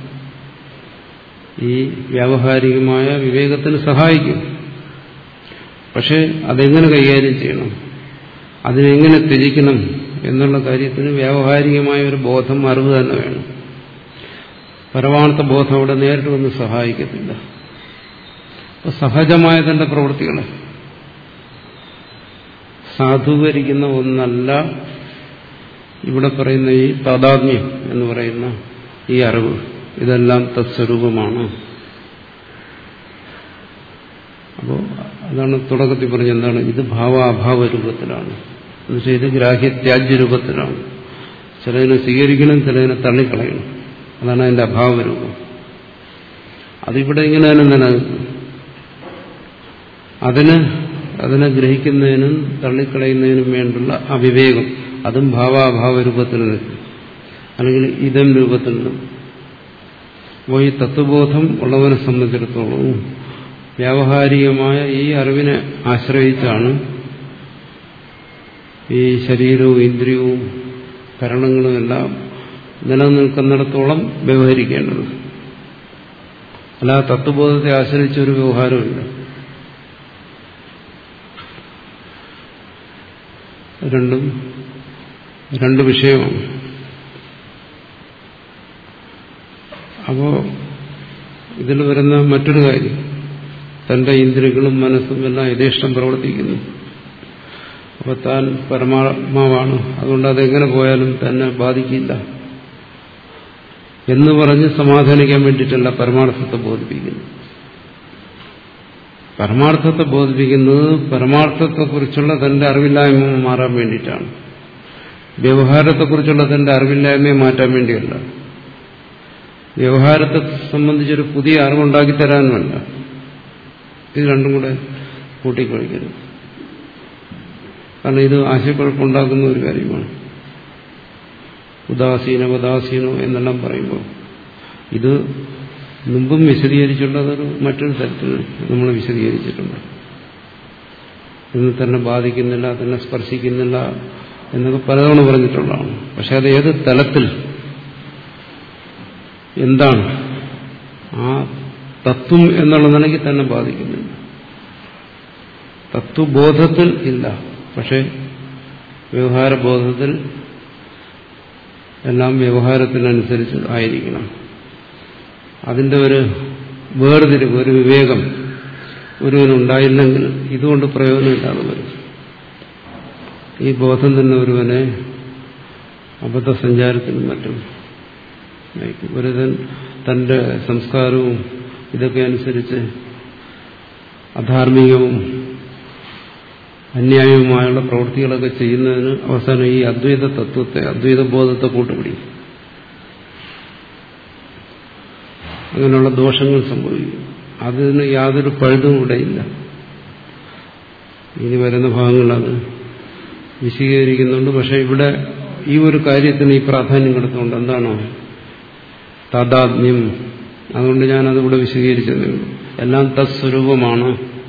ഈ വ്യാവഹാരികമായ വിവേകത്തിന് സഹായിക്കും. പക്ഷെ അതെങ്ങനെ കൈകാര്യം ചെയ്യണം, അതിനെങ്ങനെ ത്യജിക്കണം എന്നുള്ള കാര്യത്തിന് വ്യാവഹാരികമായ ഒരു ബോധം, അറിവ് തന്നെ വേണം. പരമാർത്ഥ ബോധം അവിടെ നേരിട്ട് വന്ന് സഹായിക്കത്തില്ല. അപ്പോൾ സഹജമായ തന്റെ പ്രവൃത്തികളെ സാധൂകരിക്കുന്ന ഒന്നല്ല ഇവിടെ പറയുന്ന ഈ താദാത്മ്യം എന്ന് പറയുന്ന ഈ അറിവ്. ഇതെല്ലാം തത്സ്വരൂപമാണ്. അപ്പോൾ അതാണ് തുടക്കത്തിൽ പറഞ്ഞ എന്താണ്, ഇത് ഭാവാഭാവ രൂപത്തിലാണ്, എന്നുവെച്ചാൽ ഇത് ഗ്രാഹ്യത്യാജ്യ രൂപത്തിലാണ്. ചിലതിനെ സ്വീകരിക്കണം, ചിലതിനെ തള്ളിക്കളയണം. അതാണ് അതിന്റെ അഭാവരൂപം. അതിവിടെ ഇങ്ങനെ തന്നെ നിലനിൽക്കും. അതിന് അതിനെ ഗ്രഹിക്കുന്നതിനും തള്ളിക്കളയുന്നതിനും വേണ്ടുള്ള അവിവേകം, അതും ഭാവാഭാവ രൂപത്തിൽ നിൽക്കും, അല്ലെങ്കിൽ ഇതം രൂപത്തിൽ നിന്നും. അപ്പോൾ ഈ തത്വബോധം ഉള്ളവനെ സംബന്ധിച്ചിടത്തോളം വ്യാവഹാരികമായ ഈ അറിവിനെ ആശ്രയിച്ചാണ് ഈ ശരീരവും ഇന്ദ്രിയവും കരണങ്ങളും എല്ലാം നിലനിൽക്കുന്നിടത്തോളം വ്യവഹരിക്കേണ്ടത്. അല്ലാതെ തത്വബോധത്തെ ആശ്രയിച്ചൊരു വ്യവഹാരമില്ല. രണ്ടും രണ്ട് വിഷയമാണ്. അപ്പോ ഇതിൽ വരുന്ന മറ്റൊരു കാര്യം, തന്റെ ഇന്ദ്രിയങ്ങളും മനസ്സും എല്ലാം യഥേഷ്ടം പ്രവർത്തിക്കുന്നു. അപ്പോൾ താൻ പരമാത്മാവാണ്, അതുകൊണ്ട് അതെങ്ങനെ പോയാലും തന്നെ ബാധിക്കില്ല എന്ന് പറഞ്ഞ് സമാധാനിക്കാൻ വേണ്ടിയിട്ടല്ല പരമാർത്ഥത്തെ ബോധിപ്പിക്കുന്നു. പരമാർത്ഥത്തെ ബോധിപ്പിക്കുന്നത് പരമാർത്ഥത്തെക്കുറിച്ചുള്ള തന്റെ അറിവില്ലായ്മ മാറാൻ വേണ്ടിയിട്ടാണ്. വ്യവഹാരത്തെക്കുറിച്ചുള്ള തന്റെ അറിവില്ലായ്മയെ മാറ്റാൻ വേണ്ടിയല്ല. വ്യവഹാരത്തെ സംബന്ധിച്ചൊരു പുതിയ അറിവുണ്ടാക്കി തരാനുമല്ല. ഇത് രണ്ടും കൂടെ കൂട്ടിക്കൊഴിക്കരുത്. കാരണം ഇത് ആശയക്കുഴപ്പമുണ്ടാക്കുന്ന ഒരു കാര്യമാണ്. ഉദാസീന ഉദാസീനോ എന്നെല്ലാം പറയുമ്പോൾ ഇത് മുമ്പും വിശദീകരിച്ചിട്ടുള്ളതൊരു മറ്റൊരു തരത്തിൽ നമ്മൾ വിശദീകരിച്ചിട്ടുണ്ട്. ഇന്ന് തന്നെ ബാധിക്കുന്നില്ല, തന്നെ സ്പർശിക്കുന്നില്ല എന്നൊക്കെ പലതവണ പറഞ്ഞിട്ടുള്ളതാണ്. പക്ഷെ അത് ഏത് തലത്തിൽ എന്താണ് ആ തത്വം എന്നുള്ള നിലയ്ക്ക് തന്നെ ബാധിക്കുന്നില്ല. തത്വബോധത്തിൽ ഇല്ല, പക്ഷെ വ്യവഹാരബോധത്തിൽ എല്ലാം വ്യവഹാരത്തിനനുസരിച്ച് ആയിരിക്കണം. അതിന്റെ ഒരു വേർതിരിവ്, ഒരു വിവേകം ഒരുവനുണ്ടായില്ലെങ്കിൽ ഇതുകൊണ്ട് പ്രയോജനമില്ലാതെ വരും. ഈ ബോധം തന്നെ ഒരുവനെ അബദ്ധസഞ്ചാരത്തിനും മറ്റും നയിക്കും. ഒരുവൻ തന്റെ സംസ്കാരവും ഇതൊക്കെ അനുസരിച്ച് അധാർമികവും അന്യായവുമായുള്ള പ്രവൃത്തികളൊക്കെ ചെയ്യുന്നതിന് അവസാനം ഈ അദ്വൈത തത്വത്തെ, അദ്വൈത ബോധത്തെ കൂട്ടുപിടിക്കും. അങ്ങനെയുള്ള ദോഷങ്ങൾ സംഭവിക്കും. അതിന് യാതൊരു പഴുതും ഇവിടെയില്ല. ഇനി വരുന്ന ഭാഗങ്ങൾ അത് വിശദീകരിക്കുന്നുണ്ട്. പക്ഷെ ഇവിടെ ഈ ഒരു കാര്യത്തിന് ഈ പ്രാധാന്യം കൊടുത്തുകൊണ്ട് എന്താണോ താദാത്മ്യം, അതുകൊണ്ട് ഞാനതിവിടെ വിശദീകരിച്ചതേ ഉള്ളൂ. എല്ലാം തത്സ്വരൂപമാണ്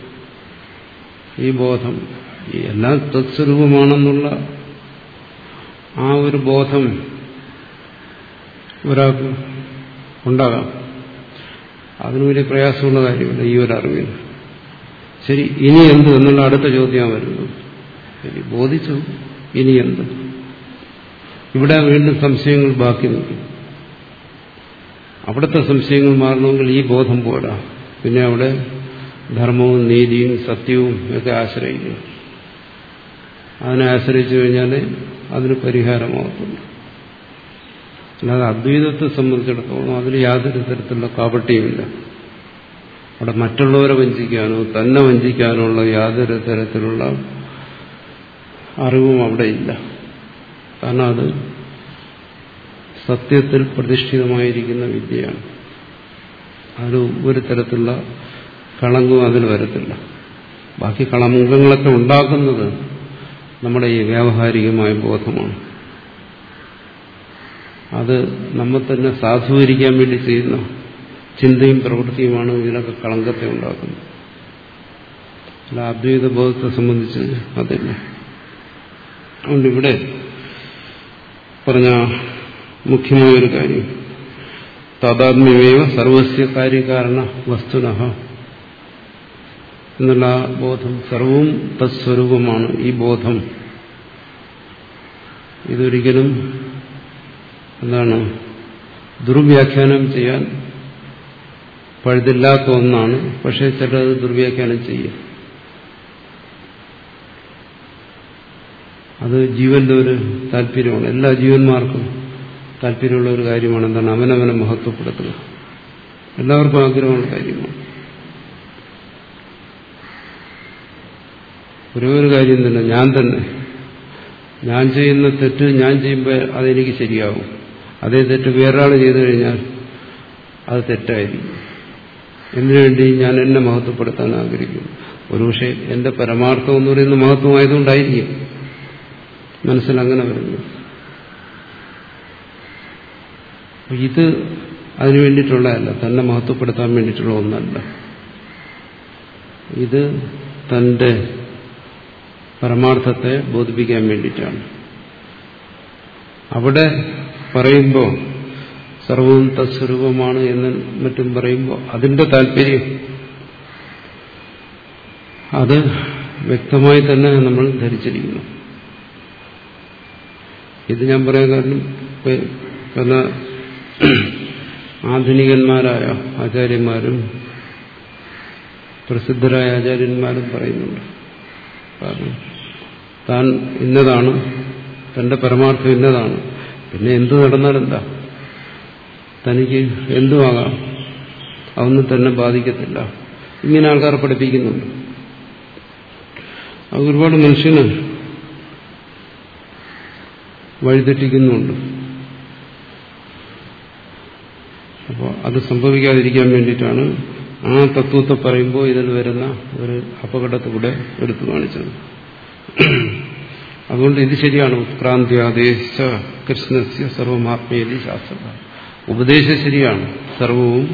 ഈ ബോധം. എല്ലാം തത്സ്വരൂപമാണെന്നുള്ള ആ ഒരു ബോധം ഒരാൾക്ക് ഉണ്ടാകാം. അതിന് വലിയ പ്രയാസമുള്ള കാര്യമില്ല ഈ ഒരു അറിവിൽ. ശരി, ഇനി എന്ത് എന്നുള്ള അടുത്ത ചോദ്യം വരുന്നത്. ശരി, ബോധിച്ചു, ഇനി എന്ത്? ഇവിടെ വീണ്ടും സംശയങ്ങൾ ബാക്കി നിൽക്കും. അവിടുത്തെ സംശയങ്ങൾ മാറണമെങ്കിൽ ഈ ബോധം പോരാ. പിന്നെ അവിടെ ധർമ്മവും നീതിയും സത്യവും ഒക്കെ ആശ്രയിക്കും. അതിനെ ആശ്രയിച്ചു കഴിഞ്ഞാൽ അതിന് പരിഹാരമാകത്തുള്ളൂ. അല്ലാതെ അദ്വൈതത്തെ സംബന്ധിച്ചിടത്തോളം അതിന് യാതൊരു തരത്തിലുള്ള കാപട്യമില്ല. അവിടെ മറ്റുള്ളവരെ വഞ്ചിക്കാനോ തന്നെ വഞ്ചിക്കാനോ ഉള്ള യാതൊരു തരത്തിലുള്ള അറിവും അവിടെ ഇല്ല. കാരണം അത് സത്യത്തിൽ പ്രതിഷ്ഠിതമായിരിക്കുന്ന വിദ്യയാണ്. അതിന് ഒരു തരത്തിലുള്ള കളങ്കവും അതിൽ വരത്തില്ല. ബാക്കി കളങ്കങ്ങളൊക്കെ ഉണ്ടാക്കുന്നത് നമ്മുടെ ഈ വ്യാവഹാരികമായ ബോധമാണ്. അത് നമ്മെ തന്നെ സാധൂകരിക്കാൻ വേണ്ടി ചെയ്യുന്ന ചിന്തയും പ്രവൃത്തിയുമാണ് ഇതിനൊക്കെ കളങ്കത്തെ ഉണ്ടാക്കുന്നത്. അല്ല, അദ്വൈത ബോധത്തെ സംബന്ധിച്ച് അതില്ല. അതുകൊണ്ട് ഇവിടെ പറഞ്ഞ മുഖ്യമായൊരു കാര്യം താദാത്മ്യമേവ സർവസ്യ കാര്യകാരണ വസ്തുനഃ എന്നുള്ള ബോധം. സർവവും തത്സ്വരൂപമാണ് ഈ ബോധം. ഇതൊരിക്കലും എന്താണ് ദുർവ്യാഖ്യാനം ചെയ്യാൻ പഴുതില്ലാത്ത ഒന്നാണ്. പക്ഷേ ചിലത് ദുർവ്യാഖ്യാനം ചെയ്യും. അത് ജീവന്റെ ഒരു താല്പര്യമാണ്. എല്ലാ ജീവന്മാർക്കും താല്പര്യമുള്ള ഒരു കാര്യമാണ്. എന്താണ്? അവനവനെ മഹത്വപ്പെടുത്തുക. എല്ലാവർക്കും ആഗ്രഹമുള്ള കാര്യമാണ്. ഒരേ ഒരു കാര്യം തന്നെ, ഞാൻ തന്നെ ഞാൻ ചെയ്യുന്ന തെറ്റ് ഞാൻ ചെയ്യുമ്പോൾ അതെനിക്ക് ശരിയാവും. അതേ തെറ്റ് വേറൊരാൾ ചെയ്തു കഴിഞ്ഞാൽ അത് തെറ്റായിരിക്കും. എന്തിനുവേണ്ടി? ഞാൻ എന്നെ മഹത്വപ്പെടുത്താൻ ആഗ്രഹിക്കുന്നു. ഒരുപക്ഷെ എന്റെ പരമാർത്ഥം എന്ന് പറയുന്ന മഹത്വമായതുകൊണ്ടായിരിക്കും മനസ്സിലങ്ങനെ വരുന്നു. ഇത് അതിനു വേണ്ടിയിട്ടുള്ളതല്ല, തന്നെ മഹത്വപ്പെടുത്താൻ വേണ്ടിയിട്ടുള്ള ഒന്നല്ല. ഇത് തന്റെ പരമാർത്ഥത്തെ ബോധിപ്പിക്കാൻ വേണ്ടിയിട്ടാണ്. അവിടെ പറയുമ്പോൾ സർവവും തത്സ്വരൂപമാണ് എന്ന് മറ്റും പറയുമ്പോൾ അതിന്റെ താല്പര്യം അത് വ്യക്തമായി തന്നെ നമ്മൾ ധരിച്ചിരിക്കുന്നു. ഇത് ഞാൻ പറയാൻ കാരണം പല ആധുനികന്മാരായ ആചാര്യന്മാരും പ്രസിദ്ധരായ ആചാര്യന്മാരും പറയുന്നുണ്ട്. കാരണം താൻ ഇന്നതാണ്, തന്റെ പരമാർത്ഥം ഇന്നതാണ്, പിന്നെ എന്തു നടന്നാലെന്താ, തനിക്ക് എന്തുമാകാം, അതൊന്നും തന്നെ ബാധിക്കത്തില്ല. ഇങ്ങനെ ആൾക്കാർ പഠിപ്പിക്കുന്നുണ്ട്. അത് ഒരുപാട് മനുഷ്യന് വഴിതെറ്റിക്കുന്നുണ്ട്. അപ്പോൾ അത് സംഭവിക്കാതിരിക്കാൻ വേണ്ടിയിട്ടാണ് ആ തത്വത്തെ പറയുമ്പോൾ ഇതിൽ വരുന്ന ഒരു അപകടത്തിലൂടെ എടുത്തു കാണിച്ചത്. അതുകൊണ്ട് ഇത് ശരിയാണ്. ഉത്ക്രാന്ത്യാദേശ കൃഷ്ണസ്യ സർവമാത്മേതി ശാസ്ത്ര ഉപദേശം ശരിയാണ്. സർവവും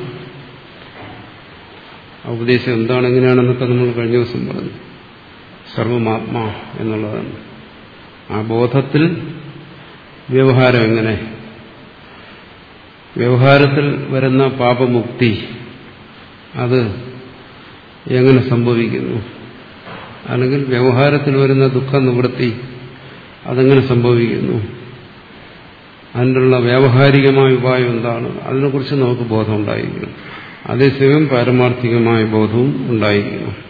ഉപദേശം എന്താണ്, എങ്ങനെയാണെന്നൊക്കെ നമ്മൾ കഴിഞ്ഞ ദിവസം പറഞ്ഞു. സർവമാത്മാ എന്നുള്ളതാണ്. ആ ബോധത്തിൽ വ്യവഹാരം എങ്ങനെ, വ്യവഹാരത്തിൽ വരുന്ന പാപമുക്തി അത് എങ്ങനെ സംഭവിക്കുന്നു, അല്ലെങ്കിൽ വ്യവഹാരത്തിൽ വരുന്ന ദുഃഖ നിവൃത്തി അതെങ്ങനെ സംഭവിക്കുന്നു, അതിനുള്ള വ്യാവഹാരികമായ ഉപായം എന്താണ്, അതിനെക്കുറിച്ച് നമുക്ക് ബോധം ഉണ്ടായിരിക്കണം. അതേസമയം പാരമാർത്ഥികമായ ബോധവും ഉണ്ടായിരിക്കണം.